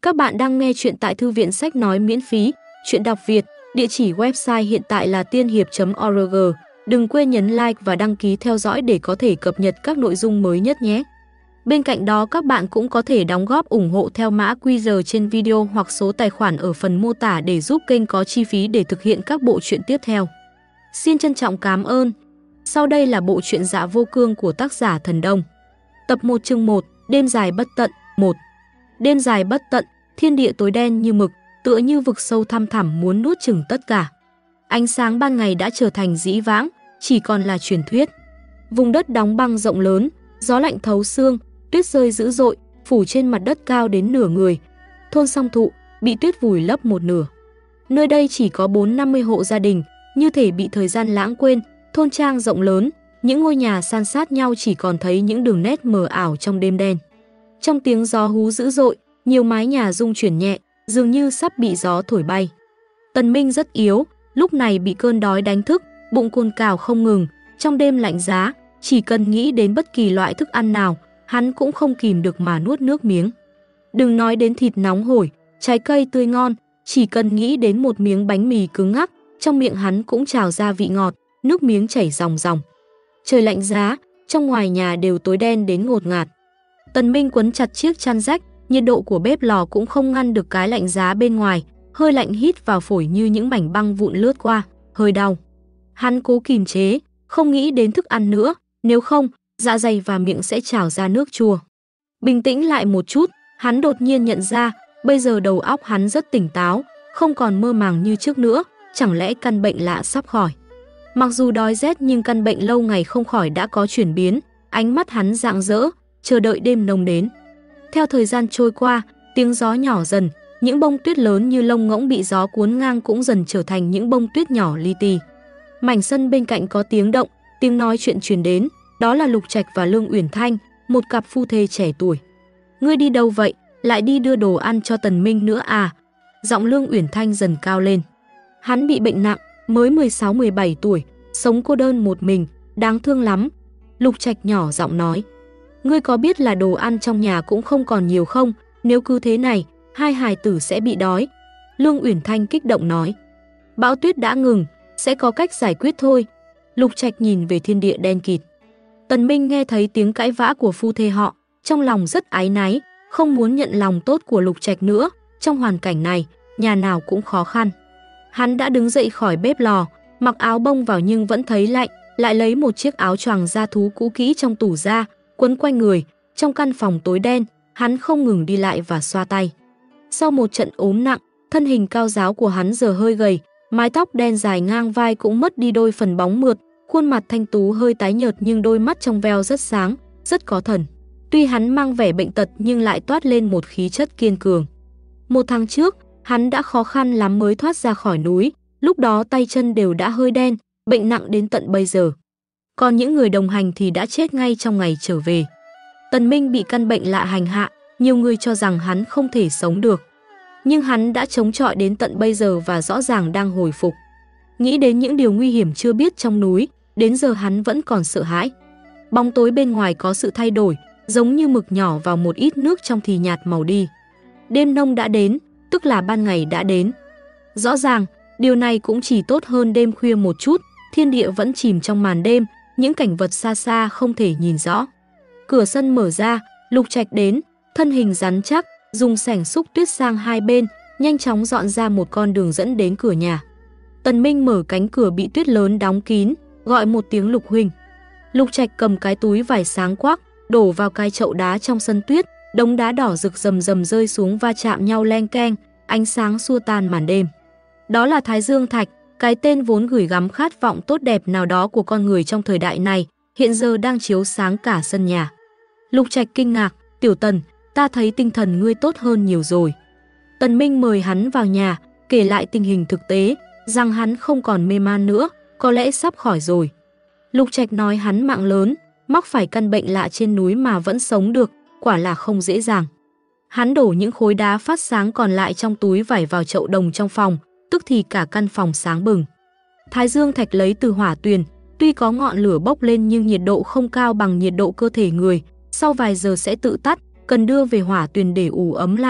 Các bạn đang nghe chuyện tại Thư viện Sách Nói miễn phí, chuyện đọc Việt, địa chỉ website hiện tại là tiên hiệp.org. Đừng quên nhấn like và đăng ký theo dõi để có thể cập nhật các nội dung mới nhất nhé. Bên cạnh đó các bạn cũng có thể đóng góp ủng hộ theo mã QR trên video hoặc số tài khoản ở phần mô tả để giúp kênh có chi phí để thực hiện các bộ truyện tiếp theo. Xin trân trọng cảm ơn. Sau đây là bộ truyện Dạ Vô Cương của tác giả Thần Đông. Tập 1 chương 1, Đêm dài bất tận, 1. Đêm dài bất tận, thiên địa tối đen như mực, tựa như vực sâu thăm thẳm muốn nuốt chửng tất cả. Ánh sáng ban ngày đã trở thành dĩ vãng, chỉ còn là truyền thuyết. Vùng đất đóng băng rộng lớn, gió lạnh thấu xương, tuyết rơi dữ dội, phủ trên mặt đất cao đến nửa người. Thôn Song Thụ bị tuyết vùi lấp một nửa. Nơi đây chỉ có 450 hộ gia đình, như thể bị thời gian lãng quên. Thôn trang rộng lớn, những ngôi nhà san sát nhau chỉ còn thấy những đường nét mờ ảo trong đêm đen. Trong tiếng gió hú dữ dội, nhiều mái nhà rung chuyển nhẹ, dường như sắp bị gió thổi bay. Tần Minh rất yếu, lúc này bị cơn đói đánh thức, bụng cồn cào không ngừng. Trong đêm lạnh giá, chỉ cần nghĩ đến bất kỳ loại thức ăn nào, hắn cũng không kìm được mà nuốt nước miếng. Đừng nói đến thịt nóng hổi, trái cây tươi ngon, chỉ cần nghĩ đến một miếng bánh mì cứng ngắc, trong miệng hắn cũng trào ra vị ngọt, nước miếng chảy ròng ròng. Trời lạnh giá, trong ngoài nhà đều tối đen đến ngột ngạt. Tần Minh quấn chặt chiếc chăn rách, nhiệt độ của bếp lò cũng không ngăn được cái lạnh giá bên ngoài, hơi lạnh hít vào phổi như những mảnh băng vụn lướt qua, hơi đau. Hắn cố kìm chế, không nghĩ đến thức ăn nữa, nếu không, dạ dày và miệng sẽ trào ra nước chua. Bình tĩnh lại một chút, hắn đột nhiên nhận ra, bây giờ đầu óc hắn rất tỉnh táo, không còn mơ màng như trước nữa, chẳng lẽ căn bệnh lạ sắp khỏi. Mặc dù đói rét nhưng căn bệnh lâu ngày không khỏi đã có chuyển biến, ánh mắt hắn rạng rỡ, chờ đợi đêm nông đến. Theo thời gian trôi qua, tiếng gió nhỏ dần, những bông tuyết lớn như lông ngỗng bị gió cuốn ngang cũng dần trở thành những bông tuyết nhỏ li ti. Mảnh sân bên cạnh có tiếng động, tiếng nói chuyện truyền đến, đó là Lục Trạch và Lương Uyển Thanh, một cặp phu thê trẻ tuổi. Ngươi đi đâu vậy, lại đi đưa đồ ăn cho Tần Minh nữa à? Giọng Lương Uyển Thanh dần cao lên. Hắn bị bệnh nặng, mới 16-17 tuổi, sống cô đơn một mình, đáng thương lắm. Lục Trạch nhỏ giọng nói. Ngươi có biết là đồ ăn trong nhà cũng không còn nhiều không? Nếu cứ thế này, hai hài tử sẽ bị đói. Lương Uyển Thanh kích động nói. Bão tuyết đã ngừng, sẽ có cách giải quyết thôi. Lục Trạch nhìn về thiên địa đen kịt. Tần Minh nghe thấy tiếng cãi vã của phu thê họ, trong lòng rất áy náy, không muốn nhận lòng tốt của Lục Trạch nữa. Trong hoàn cảnh này, nhà nào cũng khó khăn. Hắn đã đứng dậy khỏi bếp lò, mặc áo bông vào nhưng vẫn thấy lạnh, lại lấy một chiếc áo choàng da thú cũ kỹ trong tủ ra, quấn quanh người. Trong căn phòng tối đen, hắn không ngừng đi lại và xoa tay. Sau một trận ốm nặng, thân hình cao ráo của hắn giờ hơi gầy, mái tóc đen dài ngang vai cũng mất đi đôi phần bóng mượt, khuôn mặt thanh tú hơi tái nhợt nhưng đôi mắt trong veo rất sáng, rất có thần. Tuy hắn mang vẻ bệnh tật nhưng lại toát lên một khí chất kiên cường. Một tháng trước, hắn đã khó khăn lắm mới thoát ra khỏi núi, lúc đó tay chân đều đã hơi đen, bệnh nặng đến tận bây giờ. Còn những người đồng hành thì đã chết ngay trong ngày trở về. Tần Minh bị căn bệnh lạ hành hạ, nhiều người cho rằng hắn không thể sống được. Nhưng hắn đã chống chọi đến tận bây giờ và rõ ràng đang hồi phục. Nghĩ đến những điều nguy hiểm chưa biết trong núi, đến giờ hắn vẫn còn sợ hãi. Bóng tối bên ngoài có sự thay đổi, giống như mực nhỏ vào một ít nước trong thì nhạt màu đi. Đêm nông đã đến, tức là ban ngày đã đến. Rõ ràng, điều này cũng chỉ tốt hơn đêm khuya một chút, thiên địa vẫn chìm trong màn đêm, những cảnh vật xa xa không thể nhìn rõ. Cửa sân mở ra, Lục Trạch đến, thân hình rắn chắc, dùng xẻng xúc tuyết sang hai bên, nhanh chóng dọn ra một con đường dẫn đến cửa nhà. Tần Minh mở cánh cửa bị tuyết lớn đóng kín, gọi một tiếng Lục huynh. Lục Trạch cầm cái túi vải sáng quắc, đổ vào cái chậu đá trong sân tuyết, đống đá đỏ rực rầm rầm rơi xuống va chạm nhau leng keng, ánh sáng xua tan màn đêm. Đó là Thái Dương Thạch, cái tên vốn gửi gắm khát vọng tốt đẹp nào đó của con người trong thời đại này, hiện giờ đang chiếu sáng cả sân nhà. Lục Trạch kinh ngạc, "Tiểu Tần, ta thấy tinh thần ngươi tốt hơn nhiều rồi." Tần Minh mời hắn vào nhà, kể lại tình hình thực tế, rằng hắn không còn mê man nữa, có lẽ sắp khỏi rồi. Lục Trạch nói hắn mạng lớn, mắc phải căn bệnh lạ trên núi mà vẫn sống được, quả là không dễ dàng. Hắn đổ những khối đá phát sáng còn lại trong túi vải vào chậu đồng trong phòng, tức thì cả căn phòng sáng bừng. Thái Dương Thạch lấy từ hỏa tuyền, tuy có ngọn lửa bốc lên nhưng nhiệt độ không cao bằng nhiệt độ cơ thể người, sau vài giờ sẽ tự tắt, cần đưa về hỏa tuyền để ủ ấm lại.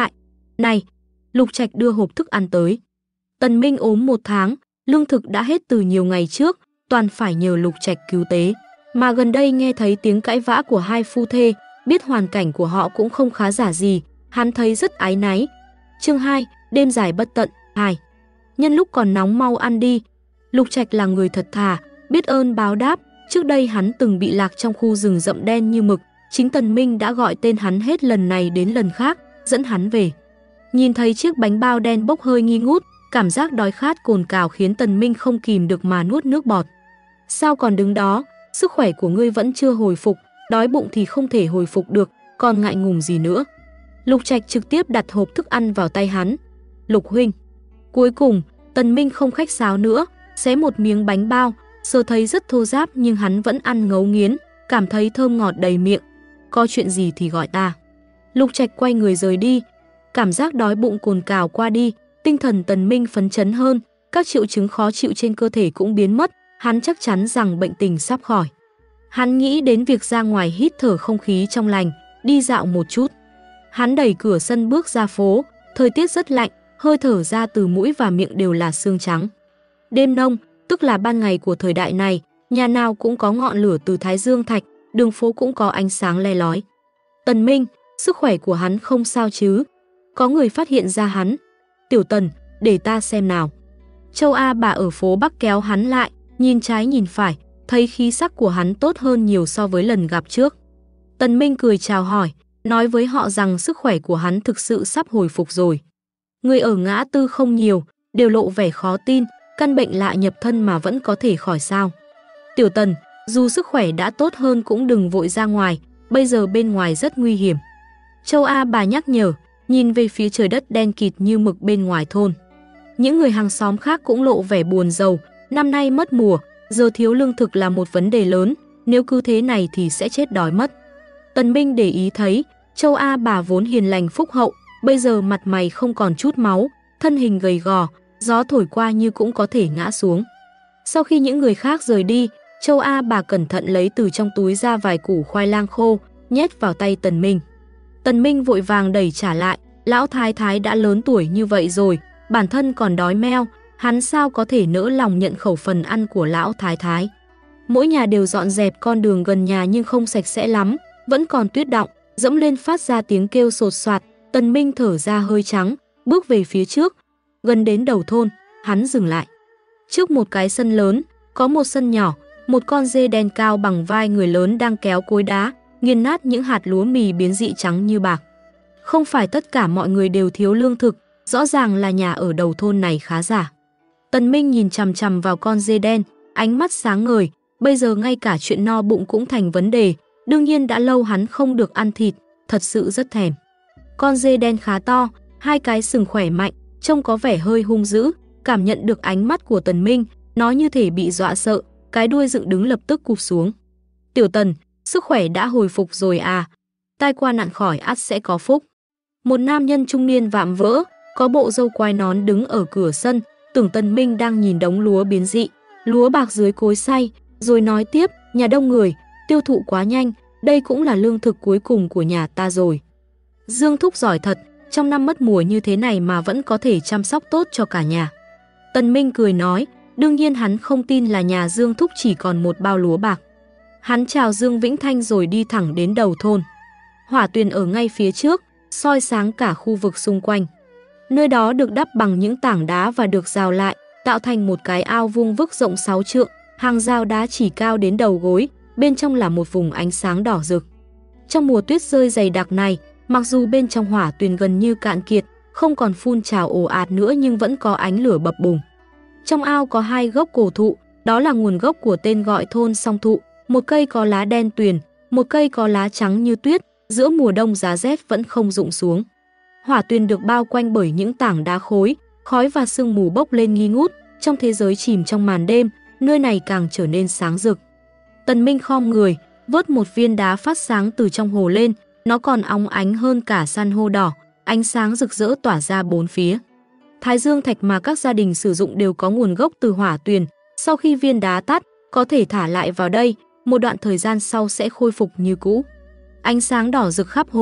Này, Lục Trạch đưa hộp thức ăn tới. Tần Minh ốm 1 tháng, lương thực đã hết từ nhiều ngày trước, toàn phải nhờ Lục Trạch cứu tế. Mà gần đây nghe thấy tiếng cãi vã của hai phu thê, biết hoàn cảnh của họ cũng không khá giả gì, hắn thấy rất áy náy. Chương 2, đêm dài bất tận, 2. Nhân lúc còn nóng mau ăn đi. Lục Trạch là người thật thà, biết ơn báo đáp, trước đây hắn từng bị lạc trong khu rừng rậm đen như mực, chính Tần Minh đã gọi tên hắn hết lần này đến lần khác, dẫn hắn về. Nhìn thấy chiếc bánh bao đen bốc hơi nghi ngút, cảm giác đói khát cồn cào khiến Tần Minh không kìm được mà nuốt nước bọt. Sao còn đứng đó, sức khỏe của ngươi vẫn chưa hồi phục, đói bụng thì không thể hồi phục được, còn ngại ngùng gì nữa. Lục Trạch trực tiếp đặt hộp thức ăn vào tay hắn. Lục huynh. Cuối cùng, Tần Minh không khách sáo nữa, xé một miếng bánh bao, sơ thấy rất thô ráp nhưng hắn vẫn ăn ngấu nghiến, cảm thấy thơm ngọt đầy miệng. Có chuyện gì thì gọi ta. Lục Trạch quay người rời đi, cảm giác đói bụng cồn cào qua đi, tinh thần Tần Minh phấn chấn hơn, các triệu chứng khó chịu trên cơ thể cũng biến mất, hắn chắc chắn rằng bệnh tình sắp khỏi. Hắn nghĩ đến việc ra ngoài hít thở không khí trong lành, đi dạo một chút. Hắn đẩy cửa sân bước ra phố, thời tiết rất lạnh, hơi thở ra từ mũi và miệng đều là sương trắng. Đêm đông, tức là ban ngày của thời đại này, nhà nào cũng có ngọn lửa từ thái dương thạch, đường phố cũng có ánh sáng le lói. Tần Minh, sức khỏe của hắn không sao chứ? Có người phát hiện ra hắn. Tiểu Tần, để ta xem nào. Châu A bà ở phố Bắc kéo hắn lại, nhìn trái nhìn phải, thấy khí sắc của hắn tốt hơn nhiều so với lần gặp trước. Tần Minh cười chào hỏi, nói với họ rằng sức khỏe của hắn thực sự sắp hồi phục rồi. Người ở ngã tư không nhiều, đều lộ vẻ khó tin, căn bệnh lạ nhập thân mà vẫn có thể khỏi sao. Tiểu Tần, dù sức khỏe đã tốt hơn cũng đừng vội ra ngoài, bây giờ bên ngoài rất nguy hiểm. Châu A bà nhắc nhở, nhìn về phía trời đất đen kịt như mực bên ngoài thôn. Những người hàng xóm khác cũng lộ vẻ buồn rầu, năm nay mất mùa, giờ thiếu lương thực là một vấn đề lớn, nếu cứ thế này thì sẽ chết đói mất. Tần Minh để ý thấy, Châu A bà vốn hiền lành phúc hậu, bây giờ mặt mày không còn chút máu, thân hình gầy gò, gió thổi qua như cũng có thể ngã xuống. Sau khi những người khác rời đi, Châu A bà cẩn thận lấy từ trong túi ra vài củ khoai lang khô, nhét vào tay Tần Minh. Tần Minh vội vàng đẩy trả lại, lão thái thái đã lớn tuổi như vậy rồi, bản thân còn đói meo, hắn sao có thể nỡ lòng nhận khẩu phần ăn của lão thái thái. Mỗi nhà đều dọn dẹp con đường gần nhà nhưng không sạch sẽ lắm, vẫn còn tuyết đọng, dẫm lên phát ra tiếng kêu sột soạt. Tần Minh thở ra hơi trắng, bước về phía trước. Gần đến đầu thôn, hắn dừng lại. Trước một cái sân lớn, có một sân nhỏ, một con dê đen cao bằng vai người lớn đang kéo cối đá, nghiền nát những hạt lúa mì biến dị trắng như bạc. Không phải tất cả mọi người đều thiếu lương thực, rõ ràng là nhà ở đầu thôn này khá giả. Tần Minh nhìn chằm chằm vào con dê đen, ánh mắt sáng ngời, bây giờ ngay cả chuyện no bụng cũng thành vấn đề, đương nhiên đã lâu hắn không được ăn thịt, thật sự rất thèm. Con dê đen khá to, hai cái sừng khỏe mạnh, trông có vẻ hơi hung dữ, cảm nhận được ánh mắt của Tần Minh, nó như thể bị dọa sợ, cái đuôi dựng đứng lập tức cụp xuống. Tiểu Tần, sức khỏe đã hồi phục rồi à? Tai qua nạn khỏi ắt sẽ có phúc. Một nam nhân trung niên vạm vỡ, có bộ râu quai nón đứng ở cửa sân, tưởng Tần Minh đang nhìn đống lúa biến dị, lúa bạc dưới cối xay, rồi nói tiếp, nhà đông người, tiêu thụ quá nhanh, đây cũng là lương thực cuối cùng của nhà ta rồi. Dương thúc giỏi thật, trong năm mất mùa như thế này mà vẫn có thể chăm sóc tốt cho cả nhà. Tần Minh cười nói, đương nhiên hắn không tin là nhà Dương thúc chỉ còn một bao lúa bạc. Hắn chào Dương Vĩnh Thanh rồi đi thẳng đến đầu thôn. Hỏa tuyền ở ngay phía trước, soi sáng cả khu vực xung quanh. Nơi đó được đắp bằng những tảng đá và được rào lại, tạo thành một cái ao vuông vức rộng 6 trượng, hàng rào đá chỉ cao đến đầu gối, bên trong là một vùng ánh sáng đỏ rực. Trong mùa tuyết rơi dày đặc này, mặc dù bên trong hỏa tuyền gần như cạn kiệt, không còn phun trào ồ ạt nữa nhưng vẫn có ánh lửa bập bùng. Trong ao có 2 gốc cổ thụ, đó là nguồn gốc của tên gọi thôn song thụ, một cây có lá đen tuyền, một cây có lá trắng như tuyết, giữa mùa đông giá rét vẫn không rụng xuống. Hỏa tuyền được bao quanh bởi những tảng đá khối, khói và sương mù bốc lên nghi ngút, trong thế giới chìm trong màn đêm, nơi này càng trở nên sáng rực. Tần Minh khom người, vớt một viên đá phát sáng từ trong hồ lên, nó còn óng ánh hơn cả san hô đỏ, ánh sáng rực rỡ tỏa ra bốn phía. Thái dương thạch mà các gia đình sử dụng đều có nguồn gốc từ hỏa tuyền, sau khi viên đá tắt, có thể thả lại vào đây, một đoạn thời gian sau sẽ khôi phục như cũ. Ánh sáng đỏ rực khắp hồ,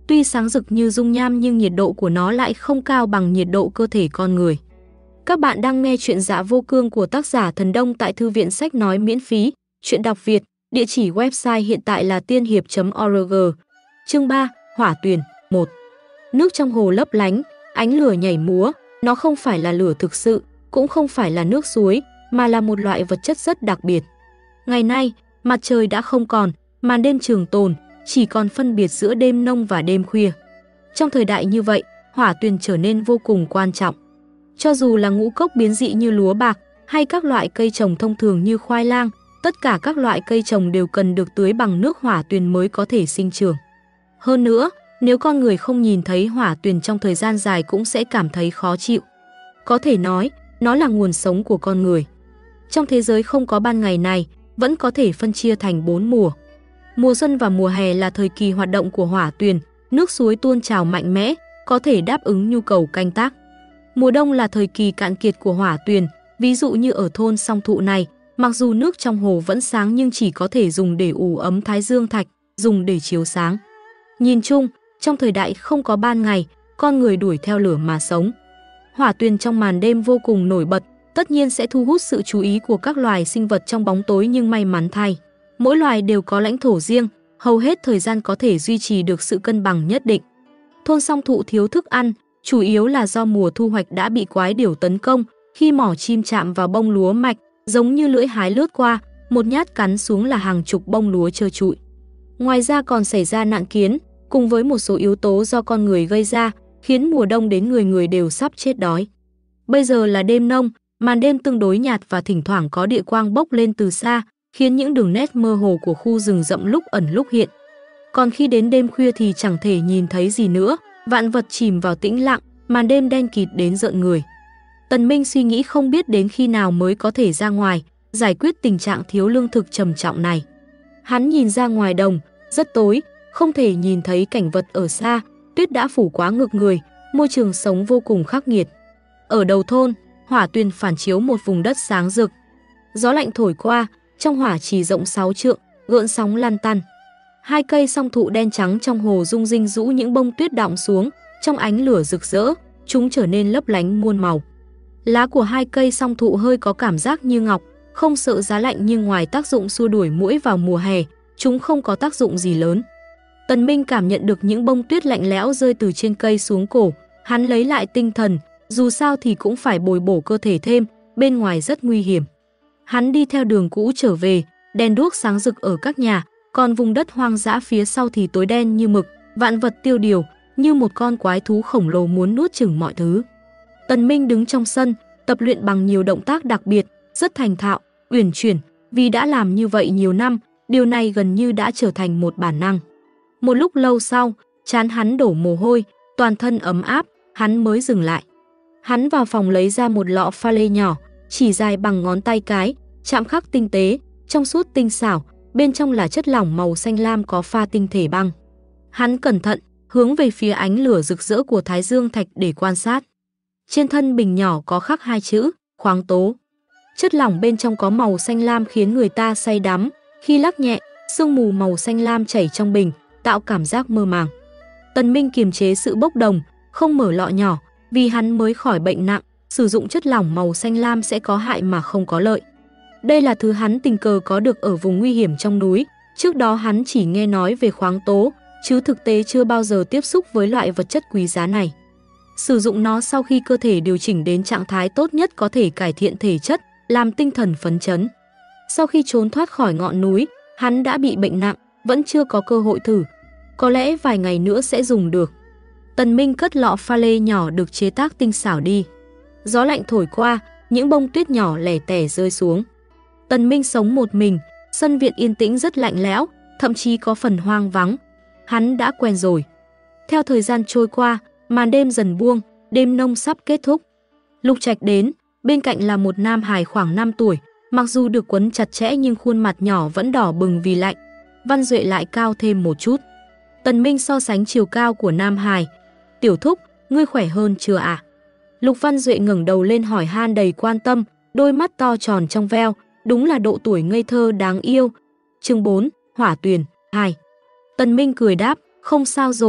Tuy sáng rực như dung nham nhưng nhiệt độ của nó lại không cao bằng nhiệt độ cơ thể con người. Các bạn đang nghe chuyện Dạ Vô Cương của tác giả Thần Đông tại Thư viện Sách Nói miễn phí, chuyện đọc Việt, địa chỉ website hiện tại là tiên hiệp.org. Chương 3, Hỏa Tuyền 1. Nước trong hồ lấp lánh, ánh lửa nhảy múa, nó không phải là lửa thực sự, cũng không phải là nước suối, mà là một loại vật chất rất đặc biệt. Ngày nay, mặt trời đã không còn, màn đêm trường tồn, chỉ còn phân biệt giữa đêm nông và đêm khuya. Trong thời đại như vậy, hỏa tuyền trở nên vô cùng quan trọng. Cho dù là ngũ cốc biến dị như lúa bạc hay các loại cây trồng thông thường như khoai lang, tất cả các loại cây trồng đều cần được tưới bằng nước hỏa tuyền mới có thể sinh trưởng. Hơn nữa, nếu con người không nhìn thấy hỏa tuyền trong thời gian dài cũng sẽ cảm thấy khó chịu. Có thể nói, nó là nguồn sống của con người. Trong thế giới không có ban ngày này, vẫn có thể phân chia thành 4 mùa. Mùa xuân và mùa hè là thời kỳ hoạt động của hỏa tuyền, nước suối tuôn trào mạnh mẽ, có thể đáp ứng nhu cầu canh tác. Mùa đông là thời kỳ cạn kiệt của hỏa tuyền, ví dụ như ở thôn Song Thụ này, mặc dù nước trong hồ vẫn sáng nhưng chỉ có thể dùng để ủ ấm thái dương thạch, dùng để chiếu sáng. Nhìn chung, trong thời đại không có ban ngày, con người đuổi theo lửa mà sống. Hỏa tuyền trong màn đêm vô cùng nổi bật, tất nhiên sẽ thu hút sự chú ý của các loài sinh vật trong bóng tối, nhưng may mắn thay, mỗi loài đều có lãnh thổ riêng, hầu hết thời gian có thể duy trì được sự cân bằng nhất định. Thôn Song Thụ thiếu thức ăn, chủ yếu là do mùa thu hoạch đã bị quái điểu tấn công, khi mỏ chim chạm vào bông lúa mạch, giống như lưỡi hái lướt qua, một nhát cắn xuống là hàng chục bông lúa trơ trụi. Ngoài ra còn xảy ra nạn kiến, cùng với một số yếu tố do con người gây ra, khiến mùa đông đến người người đều sắp chết đói. Bây giờ là đêm nông, màn đêm tương đối nhạt và thỉnh thoảng có địa quang bốc lên từ xa, khiến những đường nét mơ hồ của khu rừng rậm lúc ẩn lúc hiện. Còn khi đến đêm khuya thì chẳng thể nhìn thấy gì nữa, vạn vật chìm vào tĩnh lặng, màn đêm đen kịt đến rợn người. Tần Minh suy nghĩ không biết đến khi nào mới có thể ra ngoài, giải quyết tình trạng thiếu lương thực trầm trọng này. Hắn nhìn ra ngoài đồng, rất tối, không thể nhìn thấy cảnh vật ở xa, tuyết đã phủ quá ngực người, môi trường sống vô cùng khắc nghiệt. Ở đầu thôn, hỏa tuyền phản chiếu một vùng đất sáng rực. Gió lạnh thổi qua, trong hỏa trì rộng 6 trượng, gợn sóng lăn tăn. Hai cây song thụ đen trắng trong hồ rung rinh rũ những bông tuyết đọng xuống, trong ánh lửa rực rỡ, chúng trở nên lấp lánh muôn màu. Lá của hai cây song thụ hơi có cảm giác như ngọc, không sợ giá lạnh, nhưng ngoài tác dụng xua đuổi muỗi vào mùa hè, chúng không có tác dụng gì lớn. Tần Minh cảm nhận được những bông tuyết lạnh lẽo rơi từ trên cây xuống cổ, hắn lấy lại tinh thần, dù sao thì cũng phải bồi bổ cơ thể thêm, bên ngoài rất nguy hiểm. Hắn đi theo đường cũ trở về, đèn đuốc sáng rực ở các nhà, còn vùng đất hoang dã phía sau thì tối đen như mực, vạn vật tiêu điều, như một con quái thú khổng lồ muốn nuốt chửng mọi thứ. Tần Minh đứng trong sân, tập luyện bằng nhiều động tác đặc biệt, rất thành thạo, uyển chuyển, vì đã làm như vậy nhiều năm, điều này gần như đã trở thành một bản năng. Một lúc lâu sau, trán hắn đổ mồ hôi, toàn thân ấm áp, hắn mới dừng lại. Hắn vào phòng lấy ra một lọ pha lê nhỏ, chỉ dài bằng ngón tay cái, chạm khắc tinh tế, trong suốt tinh xảo, bên trong là chất lỏng màu xanh lam có pha tinh thể băng. Hắn cẩn thận, hướng về phía ánh lửa rực rỡ của thái dương thạch để quan sát. Trên thân bình nhỏ có khắc hai chữ, khoáng tố. Chất lỏng bên trong có màu xanh lam khiến người ta say đắm, khi lắc nhẹ, sương mù màu xanh lam chảy trong bình, tạo cảm giác mơ màng. Tần Minh kiềm chế sự bốc đồng, không mở lọ nhỏ, vì hắn mới khỏi bệnh nặng, sử dụng chất lỏng màu xanh lam sẽ có hại mà không có lợi. Đây là thứ hắn tình cờ có được ở vùng nguy hiểm trong núi, trước đó hắn chỉ nghe nói về khoáng tố, chứ thực tế chưa bao giờ tiếp xúc với loại vật chất quý giá này. Sử dụng nó sau khi cơ thể điều chỉnh đến trạng thái tốt nhất có thể cải thiện thể chất, làm tinh thần phấn chấn. Sau khi trốn thoát khỏi ngọn núi, hắn đã bị bệnh nặng, vẫn chưa có cơ hội thử. Có lẽ vài ngày nữa sẽ dùng được. Tần Minh cất lọ pha lê nhỏ được chế tác tinh xảo đi. Gió lạnh thổi qua, những bông tuyết nhỏ lẻ tẻ rơi xuống. Tần Minh sống một mình, sân viện yên tĩnh rất lạnh lẽo, thậm chí có phần hoang vắng. Hắn đã quen rồi. Theo thời gian trôi qua, màn đêm dần buông, đêm nông sắp kết thúc. Lục Trạch đến, bên cạnh là một nam hài khoảng 5 tuổi, mặc dù được quấn chặt chẽ nhưng khuôn mặt nhỏ vẫn đỏ bừng vì lạnh. Văn Duệ lại cao thêm một chút. Tần Minh so sánh chiều cao của nam hài. Tiểu thúc, ngươi khỏe hơn chưa ạ? Lục Văn Duệ ngẩng đầu lên hỏi han đầy quan tâm, đôi mắt to tròn trong veo, đúng là độ tuổi ngây thơ đáng yêu. Chương 4, Hỏa Tuyền 2. Tần Minh cười đáp, không sao rồi,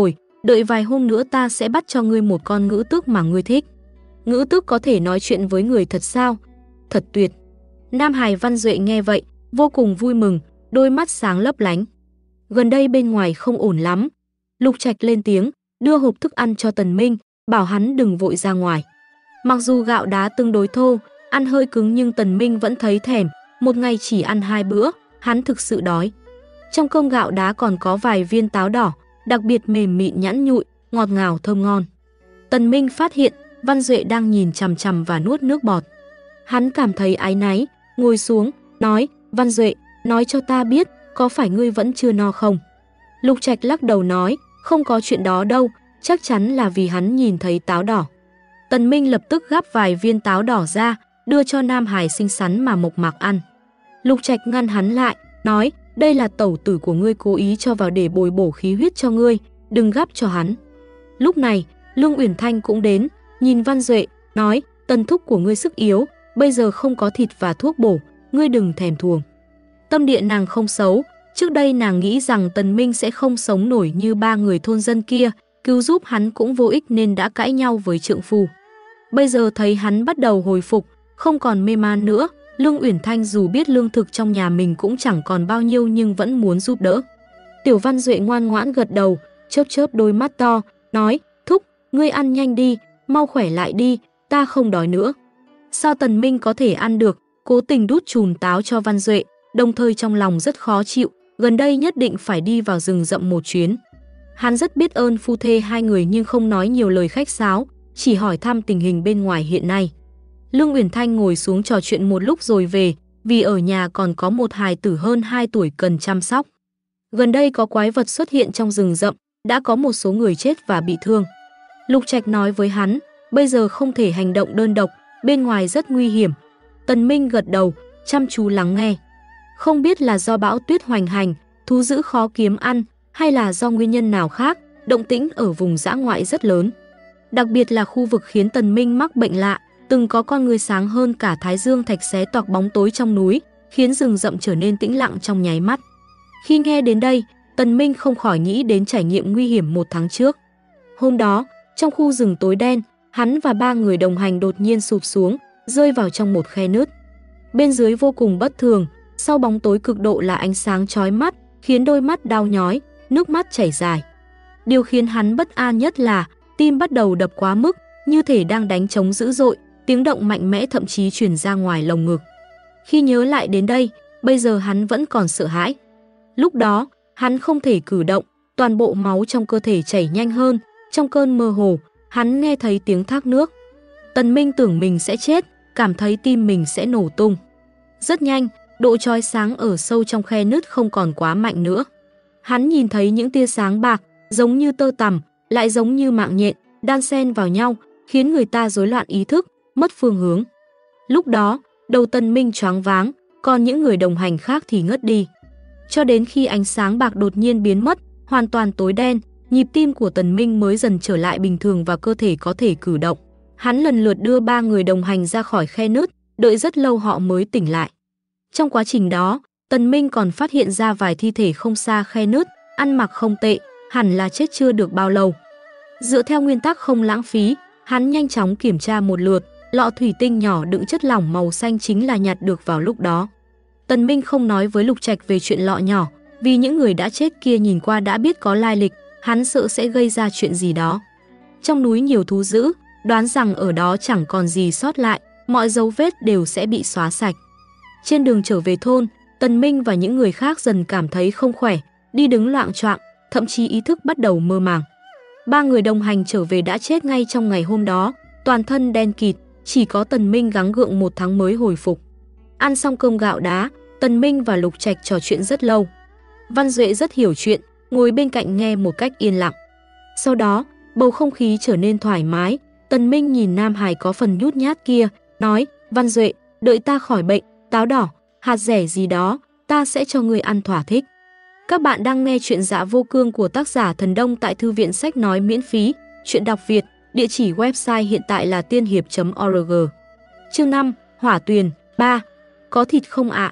đợi vài hôm nữa ta sẽ bắt cho ngươi một con ngữ tước mà ngươi thích. Ngữ tước có thể nói chuyện với người thật sao? Thật tuyệt. Nam Hải Văn Duệ nghe vậy, vô cùng vui mừng, đôi mắt sáng lấp lánh. Gần đây bên ngoài không ổn lắm. Lục Trạch lên tiếng, đưa hộp thức ăn cho Tần Minh, bảo hắn đừng vội ra ngoài. Mặc dù gạo đá tương đối thô, ăn hơi cứng nhưng Tần Minh vẫn thấy thèm, một ngày chỉ ăn 2 bữa, hắn thực sự đói. Trong cơm gạo đá còn có vài viên táo đỏ, đặc biệt mềm mịn nhẵn nhụi, ngọt ngào thơm ngon. Tần Minh phát hiện Văn Duệ đang nhìn chằm chằm và nuốt nước bọt. Hắn cảm thấy áy náy, ngồi xuống, nói, Văn Duệ, nói cho ta biết, có phải ngươi vẫn chưa no không? Lục Trạch lắc đầu nói, không có chuyện đó đâu, chắc chắn là vì hắn nhìn thấy táo đỏ. Tần Minh lập tức gắp vài viên táo đỏ ra, đưa cho Nam Hải xinh xắn mà mộc mạc ăn. Lục Trạch ngăn hắn lại, nói, đây là tẩu tử của ngươi cố ý cho vào để bồi bổ khí huyết cho ngươi, đừng gắp cho hắn. Lúc này, Lương Uyển Thanh cũng đến, nhìn Văn Duệ, nói, Tần thúc của ngươi sức yếu, bây giờ không có thịt và thuốc bổ, ngươi đừng thèm thuồng. Tâm địa nàng không xấu, trước đây nàng nghĩ rằng Tần Minh sẽ không sống nổi như 3 người thôn dân kia, cứu giúp hắn cũng vô ích nên đã cãi nhau với trượng phu. Bây giờ thấy hắn bắt đầu hồi phục, không còn mê man nữa, Lương Uyển Thanh dù biết lương thực trong nhà mình cũng chẳng còn bao nhiêu nhưng vẫn muốn giúp đỡ. Tiểu Văn Duệ ngoan ngoãn gật đầu, chớp chớp đôi mắt to, nói, thúc, ngươi ăn nhanh đi, mau khỏe lại đi, ta không đói nữa. Sao Tần Minh có thể ăn được, cố tình đút chùm táo cho Văn Duệ, đồng thời trong lòng rất khó chịu, gần đây nhất định phải đi vào rừng rậm một chuyến. Hắn rất biết ơn phu thê hai người nhưng không nói nhiều lời khách sáo, chỉ hỏi thăm tình hình bên ngoài hiện nay. Lương Uyển Thanh ngồi xuống trò chuyện một lúc rồi về, vì ở nhà còn có một hài tử hơn 2 tuổi cần chăm sóc. Gần đây có quái vật xuất hiện trong rừng rậm, đã có một số người chết và bị thương. Lục Trạch nói với hắn, bây giờ không thể hành động đơn độc, bên ngoài rất nguy hiểm. Tần Minh gật đầu, chăm chú lắng nghe. Không biết là do bão tuyết hoành hành, thú dữ khó kiếm ăn, hay là do nguyên nhân nào khác, động tĩnh ở vùng dã ngoại rất lớn. Đặc biệt là khu vực khiến Tần Minh mắc bệnh lạ, từng có con người sáng hơn cả thái dương thạch xé toạc bóng tối trong núi, khiến rừng rậm trở nên tĩnh lặng trong nháy mắt. Khi nghe đến đây, Tần Minh không khỏi nghĩ đến trải nghiệm nguy hiểm 1 tháng trước. Hôm đó, trong khu rừng tối đen, hắn và 3 người đồng hành đột nhiên sụp xuống, rơi vào trong một khe nứt. Bên dưới vô cùng bất thường, sau bóng tối cực độ là ánh sáng chói mắt, khiến đôi mắt đau nhói, nước mắt chảy dài. Điều khiến hắn bất an nhất là tim bắt đầu đập quá mức, như thể đang đánh trống dữ dội, tiếng động mạnh mẽ thậm chí truyền ra ngoài lồng ngực. Khi nhớ lại đến đây, bây giờ hắn vẫn còn sợ hãi. Lúc đó, hắn không thể cử động, toàn bộ máu trong cơ thể chảy nhanh hơn, trong cơn mơ hồ, hắn nghe thấy tiếng thác nước. Tần Minh tưởng mình sẽ chết, cảm thấy tim mình sẽ nổ tung. Rất nhanh, độ chói sáng ở sâu trong khe nứt không còn quá mạnh nữa. Hắn nhìn thấy những tia sáng bạc, giống như tơ tằm, lại giống như mạng nhện, đan xen vào nhau, khiến người ta rối loạn ý thức, mất phương hướng. Lúc đó, đầu Tần Minh choáng váng, còn những người đồng hành khác thì ngất đi. Cho đến khi ánh sáng bạc đột nhiên biến mất, hoàn toàn tối đen, nhịp tim của Tần Minh mới dần trở lại bình thường và cơ thể có thể cử động. Hắn lần lượt đưa 3 người đồng hành ra khỏi khe nứt, đợi rất lâu họ mới tỉnh lại. Trong quá trình đó, Tần Minh còn phát hiện ra vài thi thể không xa khe nứt, ăn mặc không tệ, hẳn là chết chưa được bao lâu. Dựa theo nguyên tắc không lãng phí, hắn nhanh chóng kiểm tra một lượt, lọ thủy tinh nhỏ đựng chất lỏng màu xanh chính là nhặt được vào lúc đó. Tần Minh không nói với Lục Trạch về chuyện lọ nhỏ, vì những người đã chết kia nhìn qua đã biết có lai lịch, hắn sợ sẽ gây ra chuyện gì đó. Trong núi nhiều thú dữ, đoán rằng ở đó chẳng còn gì sót lại, mọi dấu vết đều sẽ bị xóa sạch. Trên đường trở về thôn, Tần Minh và những người khác dần cảm thấy không khỏe, đi đứng loạng choạng, thậm chí ý thức bắt đầu mơ màng. 3 người đồng hành trở về đã chết ngay trong ngày hôm đó, toàn thân đen kịt, chỉ có Tần Minh gắng gượng 1 tháng mới hồi phục. Ăn xong cơm gạo đá, Tần Minh và Lục Trạch trò chuyện rất lâu. Văn Duệ rất hiểu chuyện, ngồi bên cạnh nghe một cách yên lặng. Sau đó, bầu không khí trở nên thoải mái, Tần Minh nhìn Nam Hải có phần nhút nhát kia, nói, Văn Duệ, đợi ta khỏi bệnh, táo đỏ, hạt dẻ gì đó, ta sẽ cho ngươi ăn thỏa thích. Các bạn đang nghe chuyện Dạ Vô Cương của tác giả Thần Đông tại Thư viện Sách Nói miễn phí, chuyện đọc Việt, địa chỉ website hiện tại là tiên hiệp.org. Chương 5, Hỏa Tuyền, 3. Có thịt không ạ?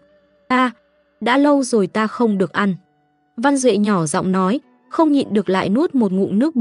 Đã lâu rồi ta không được ăn. Văn Duệ nhỏ giọng nói, không nhịn được lại nuốt một ngụm nước bọt,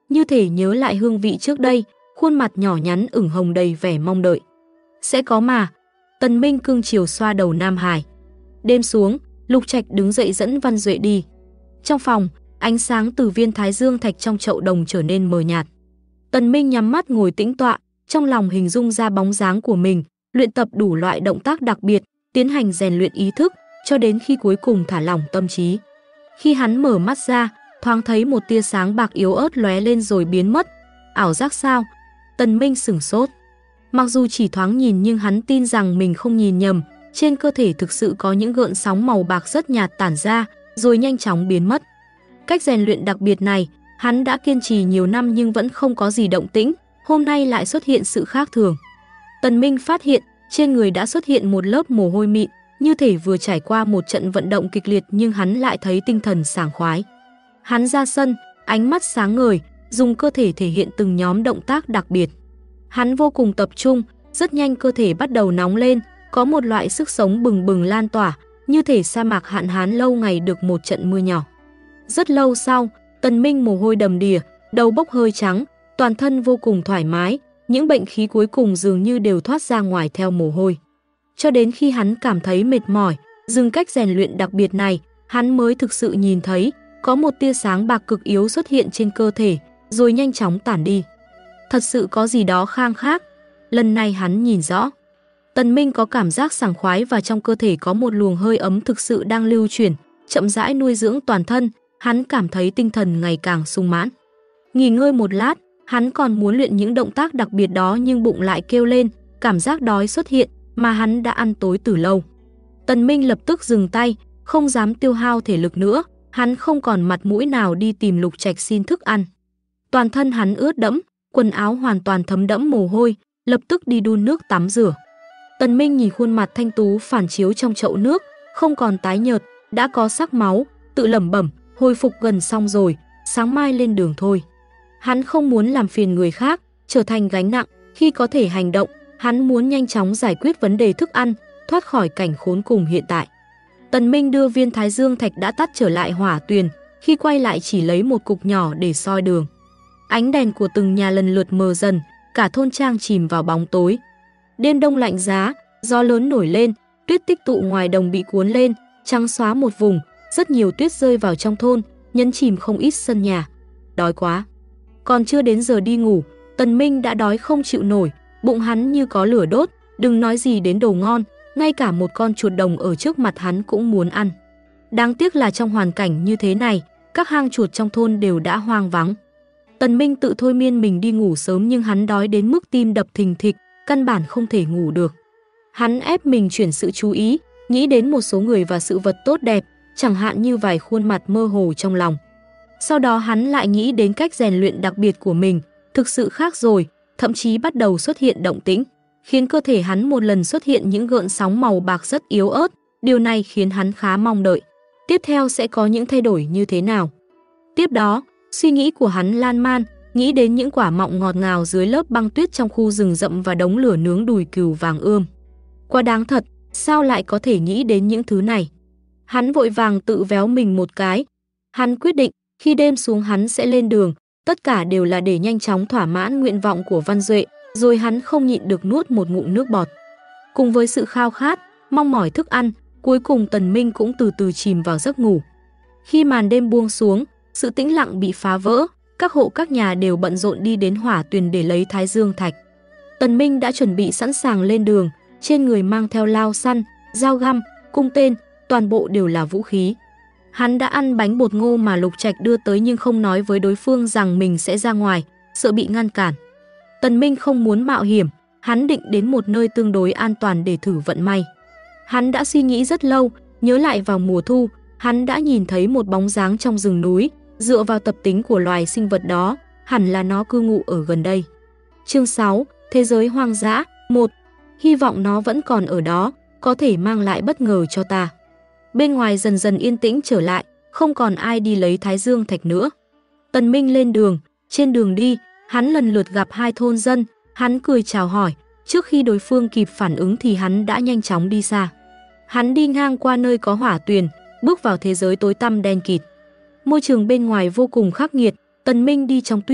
như thể nhớ lại hương vị trước đây, khuôn mặt nhỏ nhắn ửng hồng đầy vẻ mong đợi. Sẽ có mà. Tần Minh cưng chiều xoa đầu Nam Hải. Đêm xuống, Lục Trạch đứng dậy dẫn Văn Duệ đi. Trong phòng, ánh sáng từ viên thái dương thạch trong chậu đồng trở nên mờ nhạt. Tần Minh nhắm mắt ngồi tĩnh tọa, trong lòng hình dung ra bóng dáng của mình, luyện tập đủ loại động tác đặc biệt, tiến hành rèn luyện ý thức, cho đến khi cuối cùng thả lỏng tâm trí. Khi hắn mở mắt ra, thoáng thấy một tia sáng bạc yếu ớt lóe lên rồi biến mất. Ảo giác sao? Tần Minh sửng sốt. Mặc dù chỉ thoáng nhìn nhưng hắn tin rằng mình không nhìn nhầm, trên cơ thể thực sự có những gợn sóng màu bạc rất nhạt tản ra, rồi nhanh chóng biến mất. Cách rèn luyện đặc biệt này, hắn đã kiên trì nhiều năm nhưng vẫn không có gì động tĩnh, hôm nay lại xuất hiện sự khác thường. Tần Minh phát hiện, trên người đã xuất hiện một lớp mồ hôi mịn, như thể vừa trải qua một trận vận động kịch liệt nhưng hắn lại thấy tinh thần sảng khoái. Hắn ra sân, ánh mắt sáng ngời, dùng cơ thể thể hiện từng nhóm động tác đặc biệt. Hắn vô cùng tập trung, rất nhanh cơ thể bắt đầu nóng lên, có một loại sức sống bừng bừng lan tỏa, như thể sa mạc hạn hán lâu ngày được một trận mưa nhỏ. Rất lâu sau, Tần Minh mồ hôi đầm đìa, đầu bốc hơi trắng, toàn thân vô cùng thoải mái, những bệnh khí cuối cùng dường như đều thoát ra ngoài theo mồ hôi. Cho đến khi hắn cảm thấy mệt mỏi, dừng cách rèn luyện đặc biệt này, hắn mới thực sự nhìn thấy có một tia sáng bạc cực yếu xuất hiện trên cơ thể, rồi nhanh chóng tản đi. Thật sự có gì đó khang khác. Lần này hắn nhìn rõ. Tần Minh có cảm giác sảng khoái và trong cơ thể có một luồng hơi ấm thực sự đang lưu chuyển, chậm rãi nuôi dưỡng toàn thân, hắn cảm thấy tinh thần ngày càng sung mãn. Nghỉ ngơi một lát, hắn còn muốn luyện những động tác đặc biệt đó nhưng bụng lại kêu lên, cảm giác đói xuất hiện mà hắn đã ăn tối từ lâu. Tần Minh lập tức dừng tay, không dám tiêu hao thể lực nữa, hắn không còn mặt mũi nào đi tìm Lục Trạch xin thức ăn. Toàn thân hắn ướt đẫm, quần áo hoàn toàn thấm đẫm mồ hôi, lập tức đi đun nước tắm rửa. Tần Minh nhìn khuôn mặt thanh tú phản chiếu trong chậu nước, không còn tái nhợt, đã có sắc máu, tự lẩm bẩm, hồi phục gần xong rồi, sáng mai lên đường thôi. Hắn không muốn làm phiền người khác, trở thành gánh nặng, khi có thể hành động, hắn muốn nhanh chóng giải quyết vấn đề thức ăn, thoát khỏi cảnh khốn cùng hiện tại. Tần Minh đưa viên thái dương thạch đã tắt trở lại hỏa tuyền, khi quay lại chỉ lấy một cục nhỏ để soi đường. Ánh đèn của từng nhà lần lượt mờ dần, cả thôn trang chìm vào bóng tối. Đêm đông lạnh giá, gió lớn nổi lên, tuyết tích tụ ngoài đồng bị cuốn lên, trắng xóa một vùng, rất nhiều tuyết rơi vào trong thôn, nhấn chìm không ít sân nhà. Đói quá. Còn chưa đến giờ đi ngủ, Tần Minh đã đói không chịu nổi, bụng hắn như có lửa đốt, đừng nói gì đến đồ ngon, ngay cả một con chuột đồng ở trước mặt hắn cũng muốn ăn. Đáng tiếc là trong hoàn cảnh như thế này, các hang chuột trong thôn đều đã hoang vắng. Tần Minh tự thôi miên mình đi ngủ sớm nhưng hắn đói đến mức tim đập thình thịch, căn bản không thể ngủ được. Hắn ép mình chuyển sự chú ý, nghĩ đến một số người và sự vật tốt đẹp, chẳng hạn như vài khuôn mặt mơ hồ trong lòng. Sau đó hắn lại nghĩ đến cách rèn luyện đặc biệt của mình, thực sự khác rồi, thậm chí bắt đầu xuất hiện động tĩnh, khiến cơ thể hắn một lần xuất hiện những gợn sóng màu bạc rất yếu ớt, điều này khiến hắn khá mong đợi. Tiếp theo sẽ có những thay đổi như thế nào? Tiếp đó, suy nghĩ của hắn lan man, nghĩ đến những quả mọng ngọt ngào dưới lớp băng tuyết trong khu rừng rậm và đống lửa nướng đùi cừu vàng ươm. Quá đáng thật, sao lại có thể nghĩ đến những thứ này? Hắn vội vàng tự véo mình một cái. Hắn quyết định, khi đêm xuống hắn sẽ lên đường, tất cả đều là để nhanh chóng thỏa mãn nguyện vọng của Văn Duệ, rồi hắn không nhịn được nuốt một ngụm nước bọt. Cùng với sự khao khát, mong mỏi thức ăn, cuối cùng Tần Minh cũng từ từ chìm vào giấc ngủ. Khi màn đêm buông xuống, sự tĩnh lặng bị phá vỡ, các hộ các nhà đều bận rộn đi đến hỏa tuyền để lấy thái dương thạch. Tần Minh đã chuẩn bị sẵn sàng lên đường, trên người mang theo lao săn, dao găm, cung tên, toàn bộ đều là vũ khí. Hắn đã ăn bánh bột ngô mà Lục Trạch đưa tới nhưng không nói với đối phương rằng mình sẽ ra ngoài, sợ bị ngăn cản. Tần Minh không muốn mạo hiểm, hắn định đến một nơi tương đối an toàn để thử vận may. Hắn đã suy nghĩ rất lâu, nhớ lại vào mùa thu, hắn đã nhìn thấy một bóng dáng trong rừng núi, dựa vào tập tính của loài sinh vật đó, hẳn là nó cư ngụ ở gần đây. Chương 6, Thế giới hoang dã 1. Hy vọng nó vẫn còn ở đó, có thể mang lại bất ngờ cho ta. Bên ngoài dần dần yên tĩnh trở lại, không còn ai đi lấy thái dương thạch nữa. Tần Minh lên đường, trên đường đi, hắn lần lượt gặp hai thôn dân, hắn cười chào hỏi, trước khi đối phương kịp phản ứng thì hắn đã nhanh chóng đi xa. Hắn đi ngang qua nơi có hỏa tuyền, bước vào thế giới tối tăm đen kịt. Môi trường bên ngoài vô cùng khắc nghiệt, Tần Minh đi trong tuyết,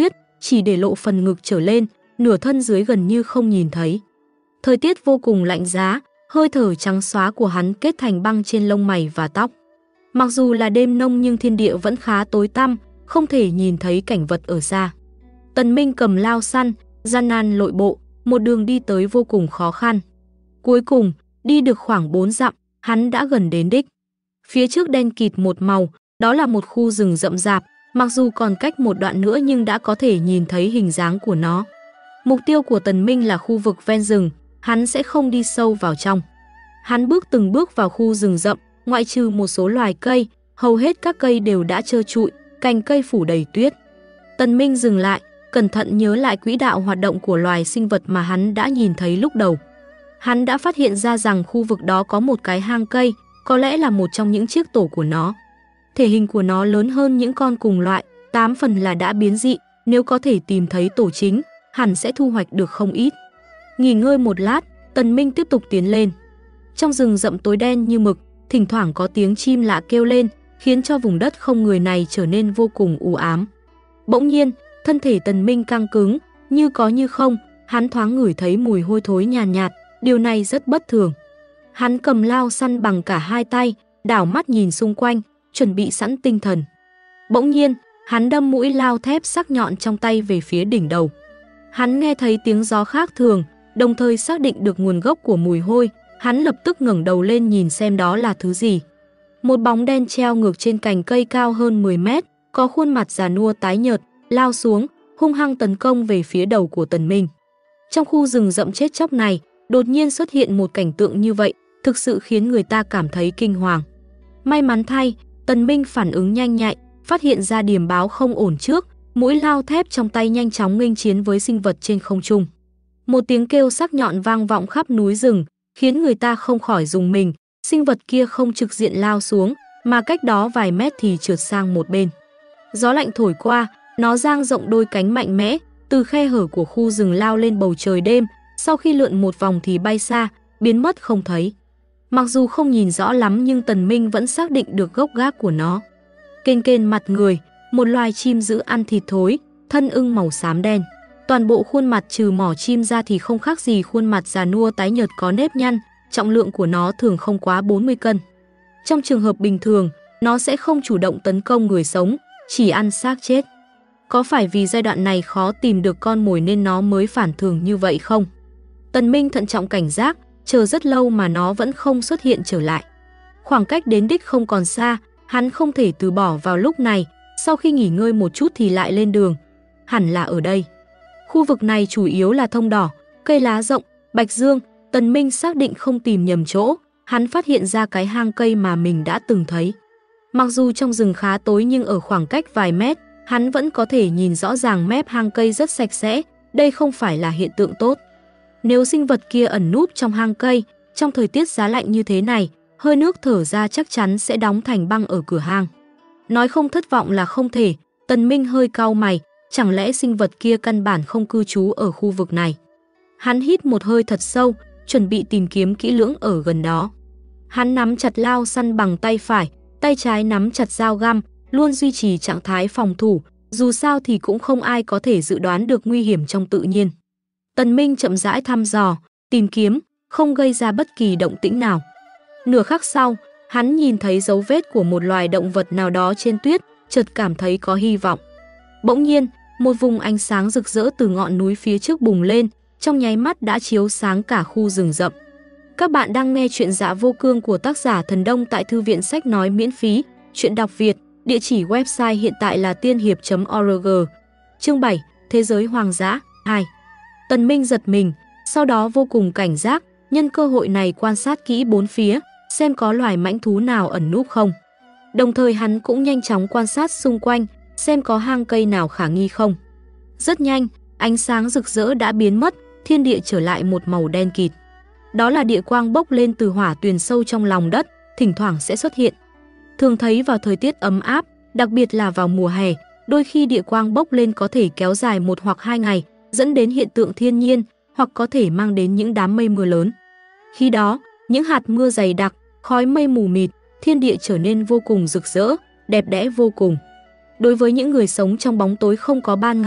chỉ để lộ phần ngực trở lên, nửa thân dưới gần như không nhìn thấy. Thời tiết vô cùng lạnh giá, hơi thở trắng xóa của hắn kết thành băng trên lông mày và tóc. Mặc dù là đêm nông nhưng thiên địa vẫn khá tối tăm, không thể nhìn thấy cảnh vật ở xa. Tần Minh cầm lao săn, gian nan lội bộ, một đường đi tới vô cùng khó khăn. Cuối cùng, đi được khoảng 4 dặm, hắn đã gần đến đích. Phía trước đen kịt một màu, đó là một khu rừng rậm rạp, mặc dù còn cách một đoạn nữa nhưng đã có thể nhìn thấy hình dáng của nó. Mục tiêu của Tần Minh là khu vực ven rừng, hắn sẽ không đi sâu vào trong. Hắn bước từng bước vào khu rừng rậm, ngoại trừ một số loài cây, hầu hết các cây đều đã trơ trụi, cành cây phủ đầy tuyết. Tần Minh dừng lại, cẩn thận nhớ lại quỹ đạo hoạt động của loài sinh vật mà hắn đã nhìn thấy lúc đầu. Hắn đã phát hiện ra rằng khu vực đó có một cái hang cây, có lẽ là một trong những chiếc tổ của nó. Thể hình của nó lớn hơn những con cùng loại, 8 phần là đã biến dị, nếu có thể tìm thấy tổ chính, hẳn sẽ thu hoạch được không ít. Nghỉ ngơi một lát, Tần Minh tiếp tục tiến lên. Trong rừng rậm tối đen như mực, thỉnh thoảng có tiếng chim lạ kêu lên, khiến cho vùng đất không người này trở nên vô cùng u ám. Bỗng nhiên, thân thể Tần Minh căng cứng, như có như không, hắn thoáng ngửi thấy mùi hôi thối nhàn nhạt, điều này rất bất thường. Hắn cầm lao săn bằng cả hai tay, đảo mắt nhìn xung quanh, chuẩn bị sẵn tinh thần. Bỗng nhiên, hắn đâm mũi lao thép sắc nhọn trong tay về phía đỉnh đầu. Hắn nghe thấy tiếng gió khác thường, đồng thời xác định được nguồn gốc của mùi hôi, hắn lập tức ngẩng đầu lên nhìn xem đó là thứ gì. Một bóng đen treo ngược trên cành cây cao hơn 10 mét, có khuôn mặt già nua tái nhợt, lao xuống, hung hăng tấn công về phía đầu của Tần Minh. Trong khu rừng rậm chết chóc này, đột nhiên xuất hiện một cảnh tượng như vậy, thực sự khiến người ta cảm thấy kinh hoàng. May mắn thay, Tần Minh phản ứng nhanh nhạy, phát hiện ra điểm báo không ổn trước, mũi lao thép trong tay nhanh chóng nghênh chiến với sinh vật trên không trung. Một tiếng kêu sắc nhọn vang vọng khắp núi rừng, khiến người ta không khỏi rùng mình, sinh vật kia không trực diện lao xuống, mà cách đó vài mét thì trượt sang một bên. Gió lạnh thổi qua, nó dang rộng đôi cánh mạnh mẽ, từ khe hở của khu rừng lao lên bầu trời đêm, sau khi lượn một vòng thì bay xa, biến mất không thấy. Mặc dù không nhìn rõ lắm nhưng Tần Minh vẫn xác định được gốc gác của nó. Kênh kênh mặt người, một loài chim dữ ăn thịt thối, thân ưng màu xám đen. Toàn bộ khuôn mặt trừ mỏ chim ra thì không khác gì khuôn mặt già nua tái nhợt có nếp nhăn, trọng lượng của nó thường không quá 40 cân. Trong trường hợp bình thường, nó sẽ không chủ động tấn công người sống, chỉ ăn xác chết. Có phải vì giai đoạn này khó tìm được con mồi nên nó mới phản thường như vậy không? Tần Minh thận trọng cảnh giác, chờ rất lâu mà nó vẫn không xuất hiện trở lại. Khoảng cách đến đích không còn xa, hắn không thể từ bỏ vào lúc này, sau khi nghỉ ngơi một chút thì lại lên đường. Hẳn là ở đây. Khu vực này chủ yếu là thông đỏ, cây lá rộng, bạch dương, Tần Minh xác định không tìm nhầm chỗ, hắn phát hiện ra cái hang cây mà mình đã từng thấy. Mặc dù trong rừng khá tối nhưng ở khoảng cách vài mét, hắn vẫn có thể nhìn rõ ràng mép hang cây rất sạch sẽ, đây không phải là hiện tượng tốt. Nếu sinh vật kia ẩn núp trong hang cây, trong thời tiết giá lạnh như thế này, hơi nước thở ra chắc chắn sẽ đóng thành băng ở cửa hang. Nói không thất vọng là không thể, Tần Minh hơi cau mày, chẳng lẽ sinh vật kia căn bản không cư trú ở khu vực này. Hắn hít một hơi thật sâu, chuẩn bị tìm kiếm kỹ lưỡng ở gần đó. Hắn nắm chặt lao săn bằng tay phải, tay trái nắm chặt dao găm, luôn duy trì trạng thái phòng thủ, dù sao thì cũng không ai có thể dự đoán được nguy hiểm trong tự nhiên. Tần Minh chậm rãi thăm dò, tìm kiếm, không gây ra bất kỳ động tĩnh nào. Nửa khắc sau, hắn nhìn thấy dấu vết của một loài động vật nào đó trên tuyết, chợt cảm thấy có hy vọng. Bỗng nhiên, một vùng ánh sáng rực rỡ từ ngọn núi phía trước bùng lên, trong nháy mắt đã chiếu sáng cả khu rừng rậm. Các bạn đang nghe chuyện Dạ Vô Cương của tác giả Thần Đông tại thư viện sách nói miễn phí, chuyện đọc Việt, địa chỉ website hiện tại là tiên hiệp.org. Chương 7, Thế giới hoang dã 2. Tần Minh giật mình, sau đó vô cùng cảnh giác, nhân cơ hội này quan sát kỹ bốn phía, xem có loài mãnh thú nào ẩn núp không. Đồng thời hắn cũng nhanh chóng quan sát xung quanh, xem có hang cây nào khả nghi không. Rất nhanh, ánh sáng rực rỡ đã biến mất, thiên địa trở lại một màu đen kịt. Đó là địa quang bốc lên từ hỏa tuyền sâu trong lòng đất, thỉnh thoảng sẽ xuất hiện. Thường thấy vào thời tiết ấm áp, đặc biệt là vào mùa hè, đôi khi địa quang bốc lên có thể kéo dài 1 hoặc 2 ngày, dẫn đến hiện tượng thiên nhiên, hoặc có thể mang đến những đám mây mưa lớn. Khi đó, những hạt mưa dày đặc, khói mây mù mịt, thiên địa trở nên vô cùng rực rỡ, đẹp đẽ vô cùng. Đối với những người sống trong bóng tối không có ban ngày,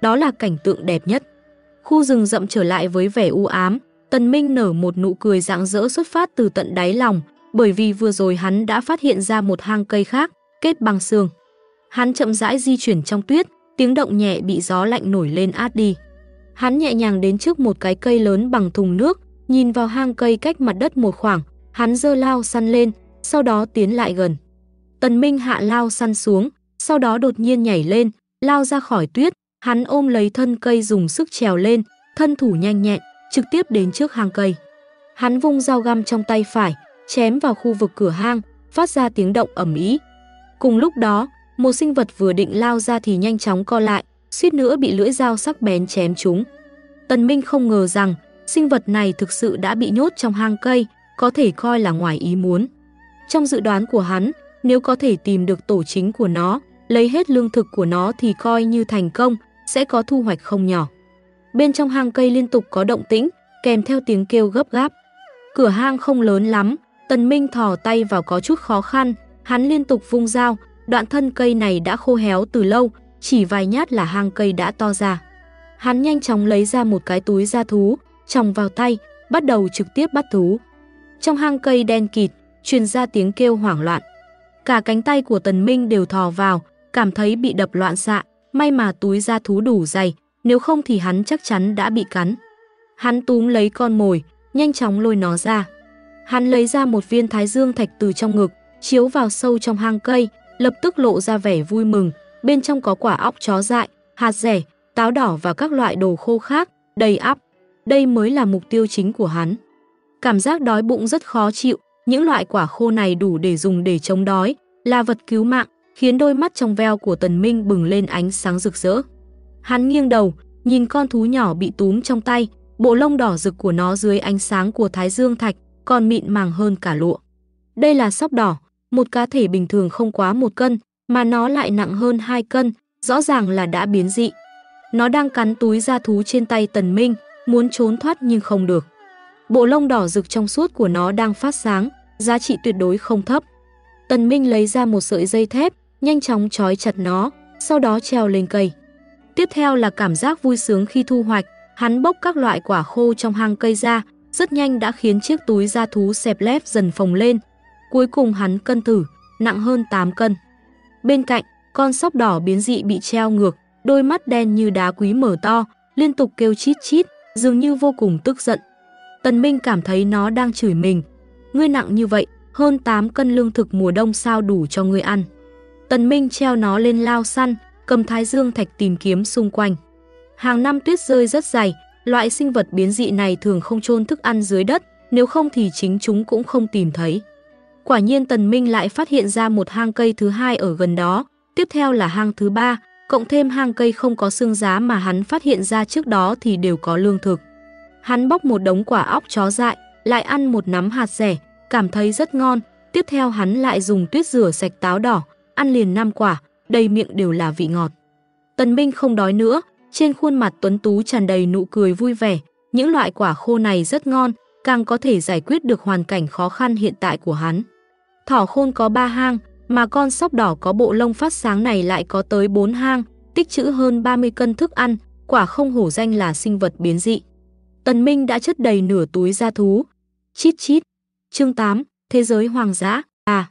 đó là cảnh tượng đẹp nhất. Khu rừng rậm trở lại với vẻ u ám, Tần Minh nở một nụ cười rạng rỡ xuất phát từ tận đáy lòng, bởi vì vừa rồi hắn đã phát hiện ra một hang cây khác, kết bằng xương. Hắn chậm rãi di chuyển trong tuyết, tiếng động nhẹ bị gió lạnh nổi lên át đi. Hắn nhẹ nhàng đến trước một cái cây lớn bằng thùng nước, nhìn vào hang cây cách mặt đất một khoảng, hắn giơ lao săn lên, sau đó tiến lại gần. Tần Minh hạ lao săn xuống, sau đó đột nhiên nhảy lên, lao ra khỏi tuyết, hắn ôm lấy thân cây dùng sức trèo lên, thân thủ nhanh nhẹn, trực tiếp đến trước hang cây. Hắn vung dao găm trong tay phải, chém vào khu vực cửa hang, phát ra tiếng động ầm ĩ. Cùng lúc đó, một sinh vật vừa định lao ra thì nhanh chóng co lại, suýt nữa bị lưỡi dao sắc bén chém trúng. Tần Minh không ngờ rằng sinh vật này thực sự đã bị nhốt trong hang cây, có thể coi là ngoài ý muốn. Trong dự đoán của hắn, nếu có thể tìm được tổ chính của nó, lấy hết lương thực của nó thì coi như thành công, sẽ có thu hoạch không nhỏ. Bên trong hang cây liên tục có động tĩnh, kèm theo tiếng kêu gấp gáp. Cửa hang không lớn lắm, Tần Minh thò tay vào có chút khó khăn, hắn liên tục vung dao, đoạn thân cây này đã khô héo từ lâu, chỉ vài nhát là hang cây đã to ra. Hắn nhanh chóng lấy ra một cái túi da thú, chòng vào tay, bắt đầu trực tiếp bắt thú. Trong hang cây đen kịt, truyền ra tiếng kêu hoảng loạn. Cả cánh tay của Tần Minh đều thò vào, cảm thấy bị đập loạn xạ, may mà túi da thú đủ dày, nếu không thì hắn chắc chắn đã bị cắn. Hắn túm lấy con mồi, nhanh chóng lôi nó ra. Hắn lấy ra một viên thái dương thạch từ trong ngực, chiếu vào sâu trong hang cây, lập tức lộ ra vẻ vui mừng, bên trong có quả óc chó dại, hạt dẻ, táo đỏ và các loại đồ khô khác, đầy ắp. Đây mới là mục tiêu chính của hắn. Cảm giác đói bụng rất khó chịu, những loại quả khô này đủ để dùng để chống đói, là vật cứu mạng, khiến đôi mắt trong veo của Tần Minh bừng lên ánh sáng rực rỡ. Hắn nghiêng đầu, nhìn con thú nhỏ bị túm trong tay, bộ lông đỏ rực của nó dưới ánh sáng của thái dương thạch còn mịn màng hơn cả lụa. Đây là sóc đỏ, một cá thể bình thường không quá 1 cân, mà nó lại nặng hơn 2 cân, rõ ràng là đã biến dị. Nó đang cắn túi da thú trên tay Tần Minh, muốn trốn thoát nhưng không được. Bộ lông đỏ rực trong suốt của nó đang phát sáng, giá trị tuyệt đối không thấp. Tần Minh lấy ra một sợi dây thép, nhanh chóng trói chặt nó, sau đó treo lên cây. Tiếp theo là cảm giác vui sướng khi thu hoạch, hắn bốc các loại quả khô trong hang cây ra, rất nhanh đã khiến chiếc túi da thú xẹp lép dần phồng lên. Cuối cùng hắn cân thử, nặng hơn 8 cân. Bên cạnh, con sóc đỏ biến dị bị treo ngược, đôi mắt đen như đá quý mở to, liên tục kêu chít chít, dường như vô cùng tức giận. Tần Minh cảm thấy nó đang chửi mình. Ngươi nặng như vậy, hơn 8 cân lương thực mùa đông sao đủ cho ngươi ăn. Tần Minh treo nó lên lao săn, cầm thái dương thạch tìm kiếm xung quanh. Hàng năm tuyết rơi rất dày, loại sinh vật biến dị này thường không chôn thức ăn dưới đất, nếu không thì chính chúng cũng không tìm thấy. Quả nhiên Tần Minh lại phát hiện ra một hang cây thứ hai ở gần đó, tiếp theo là hang thứ 3, cộng thêm hang cây không có xương giá mà hắn phát hiện ra trước đó thì đều có lương thực. Hắn bóc một đống quả óc chó dại, lại ăn một nắm hạt dẻ, cảm thấy rất ngon, tiếp theo hắn lại dùng tuyết rửa sạch táo đỏ, ăn liền 5 quả, đầy miệng đều là vị ngọt. Tần Minh không đói nữa, trên khuôn mặt tuấn tú tràn đầy nụ cười vui vẻ, những loại quả khô này rất ngon, càng có thể giải quyết được hoàn cảnh khó khăn hiện tại của hắn. Thỏ khôn có 3 hang, mà con sóc đỏ có bộ lông phát sáng này lại có tới 4 hang, tích trữ hơn 30 cân thức ăn, quả không hổ danh là sinh vật biến dị. Tần Minh đã chất đầy nửa túi da thú. Chít chít. Chương 8, Thế giới hoang dã.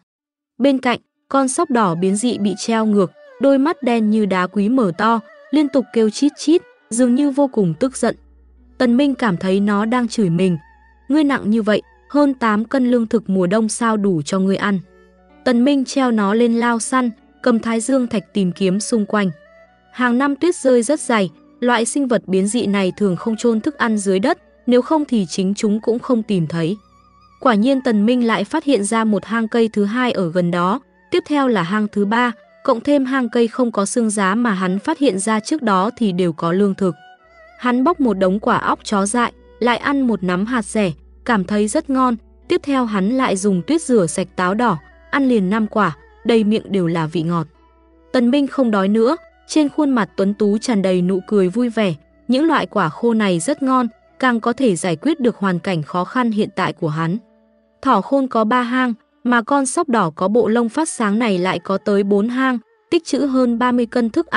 Bên cạnh, con sóc đỏ biến dị bị treo ngược, đôi mắt đen như đá quý mở to, liên tục kêu chít chít, dường như vô cùng tức giận. Tần Minh cảm thấy nó đang chửi mình. Ngươi nặng như vậy, hơn 8 cân lương thực mùa đông sao đủ cho ngươi ăn. Tần Minh treo nó lên lao săn, cầm thái dương thạch tìm kiếm xung quanh. Hàng năm tuyết rơi rất dày, loại sinh vật biến dị này thường không chôn thức ăn dưới đất, nếu không thì chính chúng cũng không tìm thấy. Quả nhiên Tần Minh lại phát hiện ra một hang cây thứ hai ở gần đó, tiếp theo là hang thứ 3, cộng thêm hang cây không có xương giá mà hắn phát hiện ra trước đó thì đều có lương thực. Hắn bóc một đống quả óc chó dại, lại ăn một nắm hạt dẻ, cảm thấy rất ngon, tiếp theo hắn lại dùng tuyết rửa sạch táo đỏ, ăn liền 5 quả, đầy miệng đều là vị ngọt. Tần Minh không đói nữa, trên khuôn mặt tuấn tú tràn đầy nụ cười vui vẻ, những loại quả khô này rất ngon, càng có thể giải quyết được hoàn cảnh khó khăn hiện tại của hắn. Thỏ khôn có 3 hang, mà con sóc đỏ có bộ lông phát sáng này lại có tới 4 hang, tích trữ hơn 30 cân thức ăn,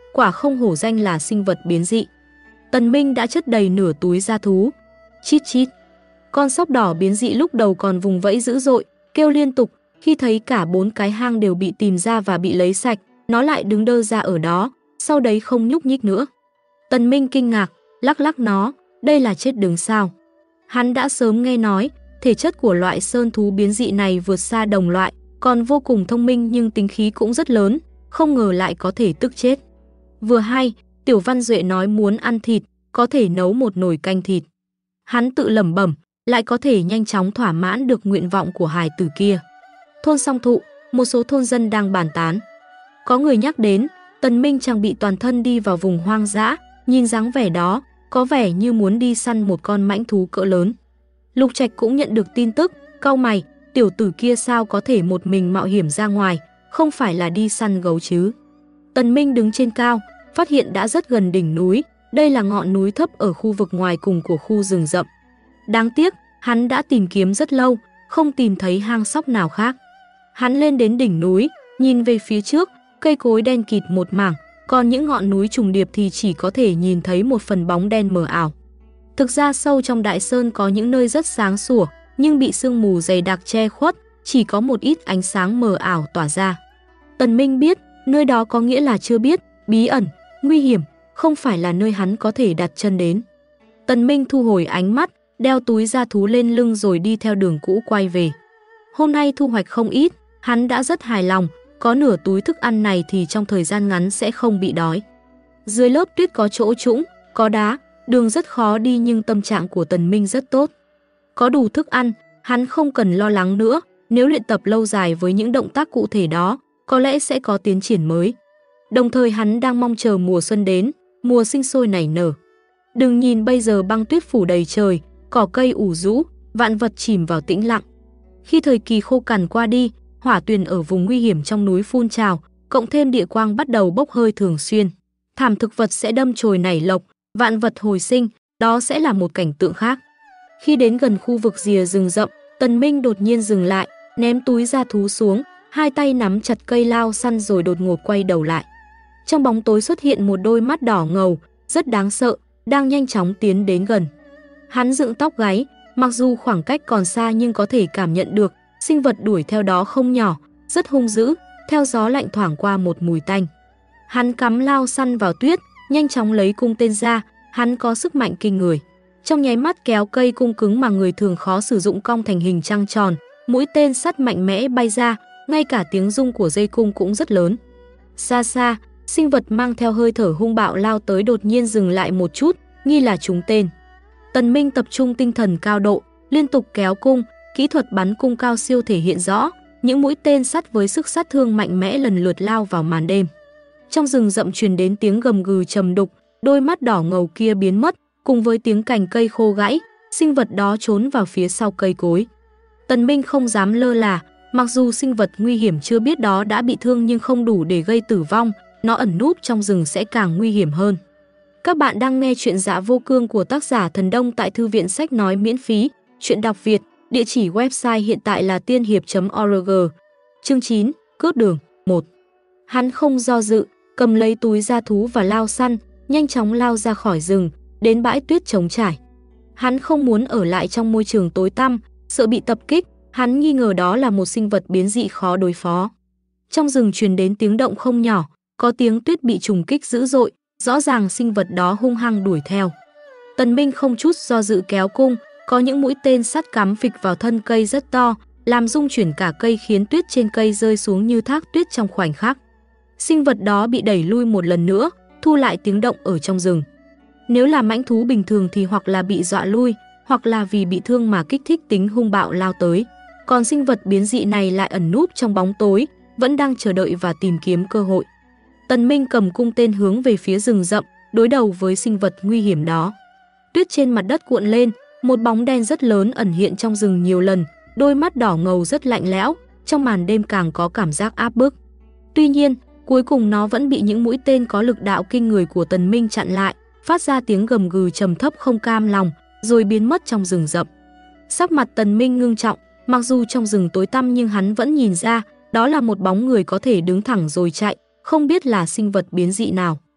quả không hổ danh là sinh vật biến dị. Tần Minh đã chất đầy nửa túi da thú. Chít chít. Con sóc đỏ biến dị lúc đầu còn vùng vẫy dữ dội, kêu liên tục, khi thấy cả 4 cái hang đều bị tìm ra và bị lấy sạch, nó lại đứng đơ ra ở đó, sau đấy không nhúc nhích nữa. Tần Minh kinh ngạc, lắc lắc nó, đây là chết đứng sao? Hắn đã sớm nghe nói, thể chất của loại sơn thú biến dị này vượt xa đồng loại, còn vô cùng thông minh nhưng tính khí cũng rất lớn, không ngờ lại có thể tức chết. Vừa hay, Tiểu Văn Duệ nói muốn ăn thịt, có thể nấu một nồi canh thịt. Hắn tự lẩm bẩm, lại có thể nhanh chóng thỏa mãn được nguyện vọng của hài tử kia. Thôn Song Thụ, một số thôn dân đang bàn tán. Có người nhắc đến, Tần Minh trang bị toàn thân đi vào vùng hoang dã, nhìn dáng vẻ đó, có vẻ như muốn đi săn một con mãnh thú cỡ lớn. Lục Trạch cũng nhận được tin tức, cau mày, tiểu tử kia sao có thể một mình mạo hiểm ra ngoài, không phải là đi săn gấu chứ. Tần Minh đứng trên cao, phát hiện đã rất gần đỉnh núi, đây là ngọn núi thấp ở khu vực ngoài cùng của khu rừng rậm. Đáng tiếc, hắn đã tìm kiếm rất lâu, không tìm thấy hang sóc nào khác. Hắn lên đến đỉnh núi, nhìn về phía trước, cây cối đen kịt một mảng, còn những ngọn núi trùng điệp thì chỉ có thể nhìn thấy một phần bóng đen mờ ảo. Thực ra sâu trong đại sơn có những nơi rất sáng sủa, nhưng bị sương mù dày đặc che khuất, chỉ có một ít ánh sáng mờ ảo tỏa ra. Tần Minh biết, nơi đó có nghĩa là chưa biết, bí ẩn, nguy hiểm, không phải là nơi hắn có thể đặt chân đến. Tần Minh thu hồi ánh mắt, đeo túi da thú lên lưng rồi đi theo đường cũ quay về. Hôm nay thu hoạch không ít, hắn đã rất hài lòng, có nửa túi thức ăn này thì trong thời gian ngắn sẽ không bị đói. Dưới lớp tuyết có chỗ trũng, có đá, đường rất khó đi nhưng tâm trạng của Tần Minh rất tốt. Có đủ thức ăn, hắn không cần lo lắng nữa, nếu luyện tập lâu dài với những động tác cụ thể đó, có lẽ sẽ có tiến triển mới. Đồng thời hắn đang mong chờ mùa xuân đến, mùa sinh sôi nảy nở. Đừng nhìn bây giờ băng tuyết phủ đầy trời, cỏ cây ủ rũ, vạn vật chìm vào tĩnh lặng. Khi thời kỳ khô cằn qua đi, hỏa tuyền ở vùng nguy hiểm trong núi phun trào, cộng thêm địa quang bắt đầu bốc hơi thường xuyên. Thảm thực vật sẽ đâm chồi nảy lộc, vạn vật hồi sinh, đó sẽ là một cảnh tượng khác. Khi đến gần khu vực rìa rừng rậm, Tần Minh đột nhiên dừng lại, ném túi da thú xuống, hai tay nắm chặt cây lao săn rồi đột ngột quay đầu lại. Trong bóng tối xuất hiện một đôi mắt đỏ ngầu, rất đáng sợ, đang nhanh chóng tiến đến gần. Hắn dựng tóc gáy, mặc dù khoảng cách còn xa nhưng có thể cảm nhận được, sinh vật đuổi theo đó không nhỏ, rất hung dữ, theo gió lạnh thoảng qua một mùi tanh. Hắn cắm lao săn vào tuyết, nhanh chóng lấy cung tên ra, hắn có sức mạnh kinh người. Trong nháy mắt kéo cây cung cứng mà người thường khó sử dụng cong thành hình trăng tròn, mũi tên sắt mạnh mẽ bay ra, ngay cả tiếng rung của dây cung cũng rất lớn. Xa xa, sinh vật mang theo hơi thở hung bạo lao tới đột nhiên dừng lại một chút, nghi là trúng tên. Tần Minh tập trung tinh thần cao độ, liên tục kéo cung, kỹ thuật bắn cung cao siêu thể hiện rõ, những mũi tên sắt với sức sát thương mạnh mẽ lần lượt lao vào màn đêm. Trong rừng rậm truyền đến tiếng gầm gừ trầm đục, đôi mắt đỏ ngầu kia biến mất, cùng với tiếng cành cây khô gãy, sinh vật đó trốn vào phía sau cây cối. Tần Minh không dám lơ là, mặc dù sinh vật nguy hiểm chưa biết đó đã bị thương nhưng không đủ để gây tử vong, nó ẩn núp trong rừng sẽ càng nguy hiểm hơn. Các bạn đang nghe chuyện Dạ Vô Cương của tác giả Thần Đông tại thư viện sách nói miễn phí, chuyện đọc Việt, địa chỉ website hiện tại là tiên hiệp.org. Chương 9, cướp đường 1. Hắn không do dự, cầm lấy túi da thú và lao săn, nhanh chóng lao ra khỏi rừng, đến bãi tuyết trống trải. Hắn không muốn ở lại trong môi trường tối tăm, sợ bị tập kích, hắn nghi ngờ đó là một sinh vật biến dị khó đối phó. Trong rừng truyền đến tiếng động không nhỏ, có tiếng tuyết bị trùng kích dữ dội, rõ ràng sinh vật đó hung hăng đuổi theo. Tần Minh không chút do dự kéo cung, có những mũi tên sắt cắm phịch vào thân cây rất to, làm rung chuyển cả cây khiến tuyết trên cây rơi xuống như thác tuyết trong khoảnh khắc. Sinh vật đó bị đẩy lui một lần nữa, thu lại tiếng động ở trong rừng. Nếu là mãnh thú bình thường thì hoặc là bị dọa lui, hoặc là vì bị thương mà kích thích tính hung bạo lao tới. Còn sinh vật biến dị này lại ẩn núp trong bóng tối, vẫn đang chờ đợi và tìm kiếm cơ hội. Tần Minh cầm cung tên hướng về phía rừng rậm, đối đầu với sinh vật nguy hiểm đó. Tuyết trên mặt đất cuộn lên, một bóng đen rất lớn ẩn hiện trong rừng nhiều lần, đôi mắt đỏ ngầu rất lạnh lẽo, trong màn đêm càng có cảm giác áp bức. Tuy nhiên, cuối cùng nó vẫn bị những mũi tên có lực đạo kinh người của Tần Minh chặn lại, phát ra tiếng gầm gừ trầm thấp không cam lòng, rồi biến mất trong rừng rậm. Sắc mặt Tần Minh ngưng trọng, mặc dù trong rừng tối tăm nhưng hắn vẫn nhìn ra, đó là một bóng người có thể đứng thẳng rồi chạy, không biết là sinh vật biến dị nào.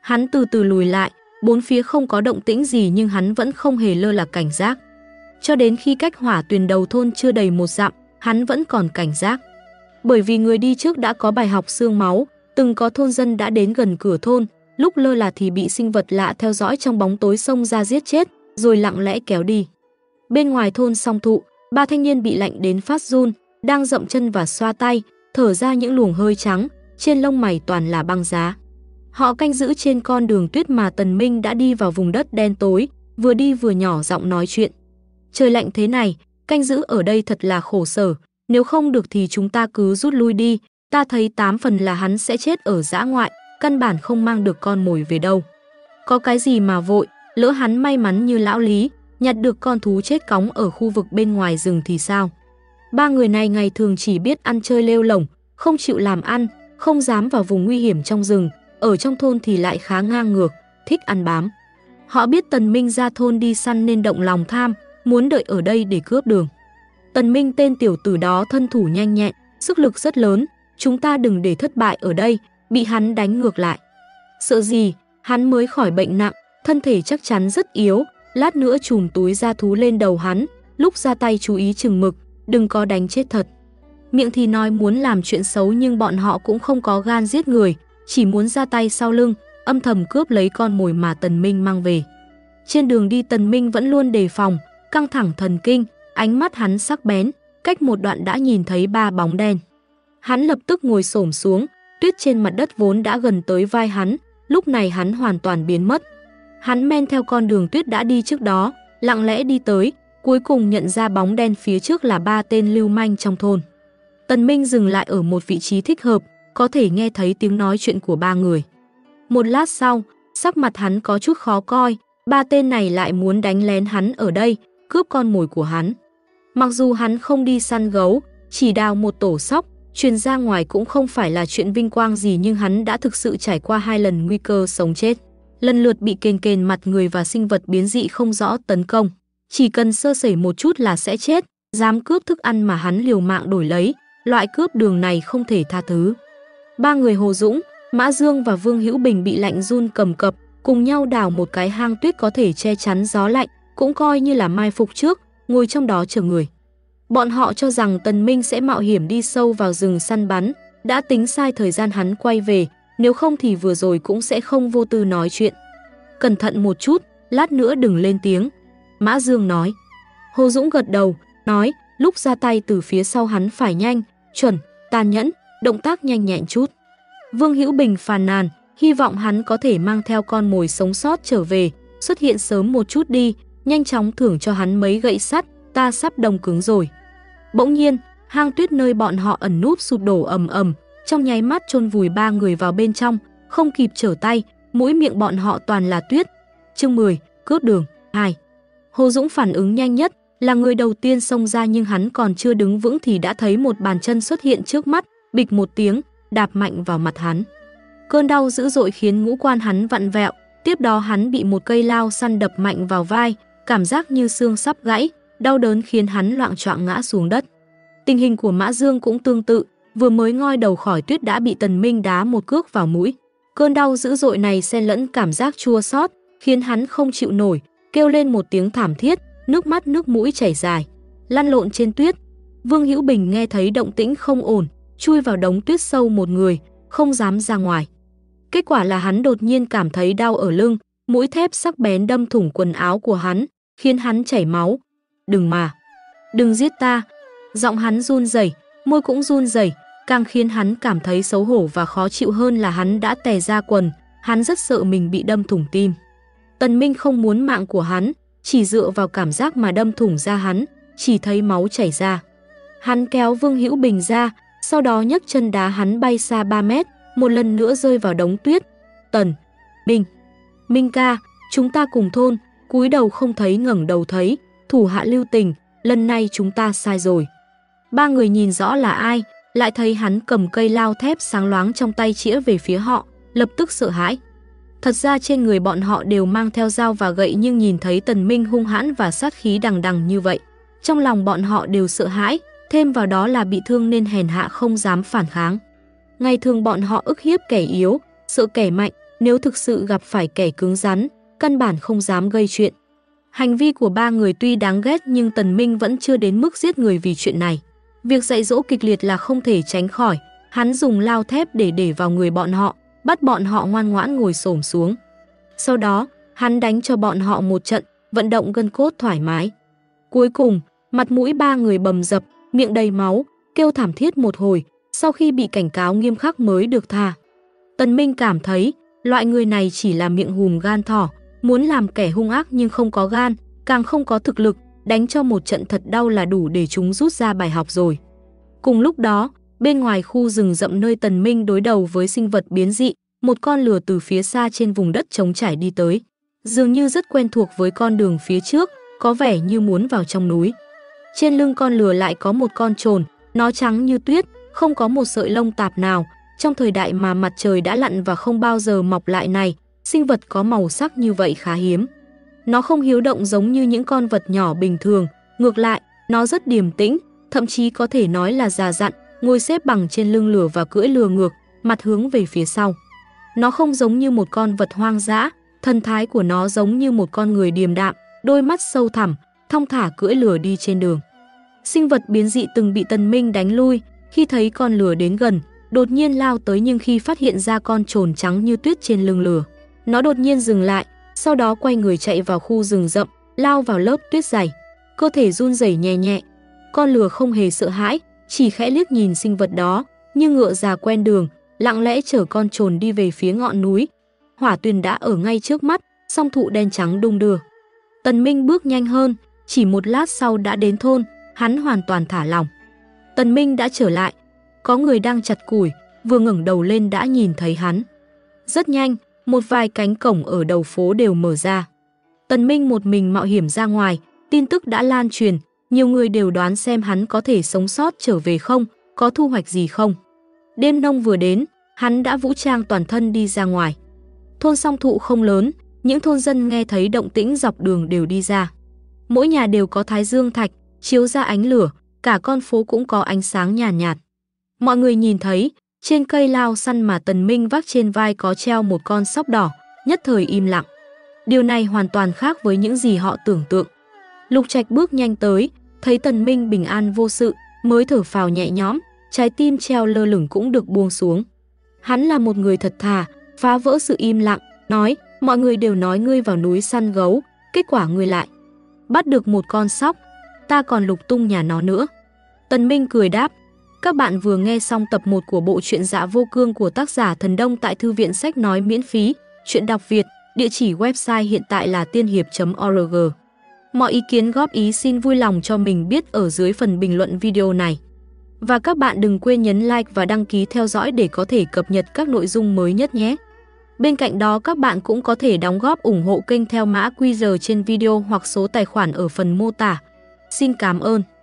Hắn từ từ lùi lại, bốn phía không có động tĩnh gì nhưng hắn vẫn không hề lơ là cảnh giác. Cho đến khi cách hỏa tuyền đầu thôn chưa đầy 1 dặm, hắn vẫn còn cảnh giác. Bởi vì người đi trước đã có bài học xương máu, từng có thôn dân đã đến gần cửa thôn, lúc lơ là thì bị sinh vật lạ theo dõi trong bóng tối xông ra giết chết, rồi lặng lẽ kéo đi. Bên ngoài thôn Song Thụ, 3 thanh niên bị lạnh đến phát run, đang dậm chân và xoa tay, thở ra những luồng hơi trắng, trên lông mày toàn là băng giá. Họ canh giữ trên con đường tuyết mà Tần Minh đã đi vào vùng đất đen tối, vừa đi vừa nhỏ giọng nói chuyện. Trời lạnh thế này, canh giữ ở đây thật là khổ sở, nếu không được thì chúng ta cứ rút lui đi, ta thấy 8 phần là hắn sẽ chết ở dã ngoại, căn bản không mang được con mồi về đâu. Có cái gì mà vội, lỡ hắn may mắn như lão Lý, nhặt được con thú chết cóng ở khu vực bên ngoài rừng thì sao? 3 người này ngày thường chỉ biết ăn chơi lêu lổng, không chịu làm ăn, không dám vào vùng nguy hiểm trong rừng, ở trong thôn thì lại khá ngang ngược, thích ăn bám. Họ biết Tần Minh ra thôn đi săn nên động lòng tham, muốn đợi ở đây để cướp đường. Tần Minh tên tiểu tử đó thân thủ nhanh nhẹn, sức lực rất lớn, chúng ta đừng để thất bại ở đây, bị hắn đánh ngược lại. Sợ gì, hắn mới khỏi bệnh nặng, thân thể chắc chắn rất yếu, lát nữa chùm túi da thú lên đầu hắn, lúc ra tay chú ý chừng mực, đừng có đánh chết thật. Miệng thì nói muốn làm chuyện xấu nhưng bọn họ cũng không có gan giết người, chỉ muốn ra tay sau lưng, âm thầm cướp lấy con mồi mà Tần Minh mang về. Trên đường đi Tần Minh vẫn luôn đề phòng, căng thẳng thần kinh, ánh mắt hắn sắc bén, cách một đoạn đã nhìn thấy 3 bóng đen. Hắn lập tức ngồi xổm xuống, tuyết trên mặt đất vốn đã gần tới vai hắn, lúc này hắn hoàn toàn biến mất. Hắn men theo con đường tuyết đã đi trước đó, lặng lẽ đi tới, cuối cùng nhận ra bóng đen phía trước là 3 tên lưu manh trong thôn. Tần Minh dừng lại ở một vị trí thích hợp, có thể nghe thấy tiếng nói chuyện của 3 người. Một lát sau, sắc mặt hắn có chút khó coi, 3 tên này lại muốn đánh lén hắn ở đây, cướp con mồi của hắn. Mặc dù hắn không đi săn gấu, chỉ đào một tổ sóc, truyền ra ngoài cũng không phải là chuyện vinh quang gì nhưng hắn đã thực sự trải qua 2 lần nguy cơ sống chết. Lần lượt bị kền kền mặt người và sinh vật biến dị không rõ tấn công. Chỉ cần sơ sẩy một chút là sẽ chết, dám cướp thức ăn mà hắn liều mạng đổi lấy, loại cướp đường này không thể tha thứ. 3 người Hồ Dũng, Mã Dương và Vương Hữu Bình bị lạnh run cầm cập, cùng nhau đào một cái hang tuyết có thể che chắn gió lạnh, cũng coi như là mai phục trước, ngồi trong đó chờ người. Bọn họ cho rằng Tần Minh sẽ mạo hiểm đi sâu vào rừng săn bắn, đã tính sai thời gian hắn quay về, nếu không thì vừa rồi cũng sẽ không vô tư nói chuyện. Cẩn thận một chút, lát nữa đừng lên tiếng, Mã Dương nói. Hồ Dũng gật đầu, nói, lúc ra tay từ phía sau hắn phải nhanh, chuẩn, tàn nhẫn, động tác nhanh nhẹn chút. Vương Hữu Bình phàn nàn, hy vọng hắn có thể mang theo con mồi sống sót trở về, xuất hiện sớm một chút đi, nhanh chóng thưởng cho hắn mấy gậy sắt, ta sắp đông cứng rồi. Bỗng nhiên, hang tuyết nơi bọn họ ẩn núp sụp đổ ầm ầm, trong nháy mắt chôn vùi 3 người vào bên trong, không kịp trở tay, mũi miệng bọn họ toàn là tuyết. Chương 10, cướp đường 2. Hồ Dũng phản ứng nhanh nhất, là người đầu tiên xông ra nhưng hắn còn chưa đứng vững thì đã thấy một bàn chân xuất hiện trước mắt, bịch một tiếng, đạp mạnh vào mặt hắn. Cơn đau dữ dội khiến ngũ quan hắn vặn vẹo, tiếp đó hắn bị một cây lao săn đập mạnh vào vai, cảm giác như xương sắp gãy, đau đớn khiến hắn loạng choạng ngã xuống đất. Tình hình của Mã Dương cũng tương tự, vừa mới ngoi đầu khỏi tuyết đã bị Tần Minh đá một cước vào mũi. Cơn đau dữ dội này xen lẫn cảm giác chua xót, khiến hắn không chịu nổi, kêu lên một tiếng thảm thiết, nước mắt nước mũi chảy dài, lăn lộn trên tuyết. Vương Hữu Bình nghe thấy động tĩnh không ổn, chui vào đống tuyết sâu một người, không dám ra ngoài. Kết quả là hắn đột nhiên cảm thấy đau ở lưng, mũi thép sắc bén đâm thủng quần áo của hắn, khiến hắn chảy máu. Đừng giết ta. Giọng hắn run rẩy, môi cũng run rẩy, càng khiến hắn cảm thấy xấu hổ và khó chịu hơn là hắn đã tè ra quần, hắn rất sợ mình bị đâm thủng tim. Tần Minh không muốn mạng của hắn, chỉ dựa vào cảm giác mà đâm thủng ra hắn, chỉ thấy máu chảy ra. Hắn kéo Vương Hữu Bình ra, sau đó nhấc chân đá hắn bay xa 3 mét, một lần nữa rơi vào đống tuyết. Tần Minh ca, chúng ta cùng thôn, cúi đầu không thấy ngẩng đầu thấy, thủ hạ lưu tình, lần này chúng ta sai rồi. 3 người nhìn rõ là ai, lại thấy hắn cầm cây lao thép sáng loáng trong tay chĩa về phía họ, lập tức sợ hãi. Thật ra trên người bọn họ đều mang theo dao và gậy nhưng nhìn thấy Tần Minh hung hãn và sát khí đằng đằng như vậy, trong lòng bọn họ đều sợ hãi, thêm vào đó là bị thương nên hèn hạ không dám phản kháng. Ngày thường bọn họ ức hiếp kẻ yếu, sợ kẻ mạnh, nếu thực sự gặp phải kẻ cứng rắn, căn bản không dám gây chuyện. Hành vi của ba người tuy đáng ghét nhưng Tần Minh vẫn chưa đến mức giết người vì chuyện này. Việc dạy dỗ kịch liệt là không thể tránh khỏi, hắn dùng lao thép để vào người bọn họ, bắt bọn họ ngoan ngoãn ngồi xổm xuống. Sau đó, hắn đánh cho bọn họ một trận, vận động gân cốt thoải mái. Cuối cùng, mặt mũi ba người bầm dập, miệng đầy máu, kêu thảm thiết một hồi, sau khi bị cảnh cáo nghiêm khắc mới được tha. Tần Minh cảm thấy, loại người này chỉ là miệng hùm gan thỏ, muốn làm kẻ hung ác nhưng không có gan, càng không có thực lực, đánh cho một trận thật đau là đủ để chúng rút ra bài học rồi. Cùng lúc đó, bên ngoài khu rừng rậm nơi Tần Minh đối đầu với sinh vật biến dị, một con lừa từ phía xa trên vùng đất trống trải đi tới. Dường như rất quen thuộc với con đường phía trước, có vẻ như muốn vào trong núi. Trên lưng con lừa lại có một con trồn, nó trắng như tuyết, không có một sợi lông tạp nào. Trong thời đại mà mặt trời đã lặn và không bao giờ mọc lại này, sinh vật có màu sắc như vậy khá hiếm. Nó không hiếu động giống như những con vật nhỏ bình thường, ngược lại, nó rất điềm tĩnh, thậm chí có thể nói là già dặn, ngồi xếp bằng trên lưng lừa và cưỡi lừa ngược, mặt hướng về phía sau. Nó không giống như một con vật hoang dã, thần thái của nó giống như một con người điềm đạm, đôi mắt sâu thẳm, thong thả cưỡi lừa đi trên đường. Sinh vật biến dị từng bị Tần Minh đánh lui, khi thấy con lừa đến gần, đột nhiên lao tới nhưng khi phát hiện ra con trồn trắng như tuyết trên lưng lừa, nó đột nhiên dừng lại, sau đó quay người chạy vào khu rừng rậm, lao vào lớp tuyết dày, cơ thể run rẩy nhẹ nhẹ. Con lừa không hề sợ hãi, chỉ khẽ liếc nhìn sinh vật đó, như ngựa già quen đường, lặng lẽ chở con trồn đi về phía ngọn núi. Hỏa tuyền đã ở ngay trước mắt, song thụ đen trắng đung đưa. Tần Minh bước nhanh hơn, chỉ một lát sau đã đến thôn, hắn hoàn toàn thả lỏng. Tần Minh đã trở lại, có người đang chặt củi, vừa ngẩng đầu lên đã nhìn thấy hắn. Rất nhanh, một vài cánh cổng ở đầu phố đều mở ra. Tần Minh một mình mạo hiểm ra ngoài, tin tức đã lan truyền, nhiều người đều đoán xem hắn có thể sống sót trở về không, có thu hoạch gì không. Đêm nông vừa đến, hắn đã vũ trang toàn thân đi ra ngoài. Thôn Song Thụ không lớn, những thôn dân nghe thấy động tĩnh dọc đường đều đi ra. Mỗi nhà đều có thái dương thạch, chiếu ra ánh lửa, cả con phố cũng có ánh sáng nhàn nhạt. Mọi người nhìn thấy, trên cây lao săn mà Tần Minh vác trên vai có treo một con sóc đỏ, nhất thời im lặng. Điều này hoàn toàn khác với những gì họ tưởng tượng. Lục Trạch bước nhanh tới, thấy Tần Minh bình an vô sự, mới thở phào nhẹ nhõm, trái tim treo lơ lửng cũng được buông xuống. Hắn là một người thật thà, phá vỡ sự im lặng, nói, mọi người đều nói ngươi vào núi săn gấu, kết quả ngươi lại bắt được một con sóc, ta còn lục tung nhà nó nữa. Tần Minh cười đáp, các bạn vừa nghe xong tập 1 của bộ truyện Dạ Vô Cương của tác giả Thần Đông tại thư viện sách nói miễn phí, truyện đọc Việt, địa chỉ website hiện tại là tiên hiệp.org. Mọi ý kiến góp ý xin vui lòng cho mình biết ở dưới phần bình luận video này. Và các bạn đừng quên nhấn like và đăng ký theo dõi để có thể cập nhật các nội dung mới nhất nhé. Bên cạnh đó các bạn cũng có thể đóng góp ủng hộ kênh theo mã QR trên video hoặc số tài khoản ở phần mô tả. Xin cảm ơn.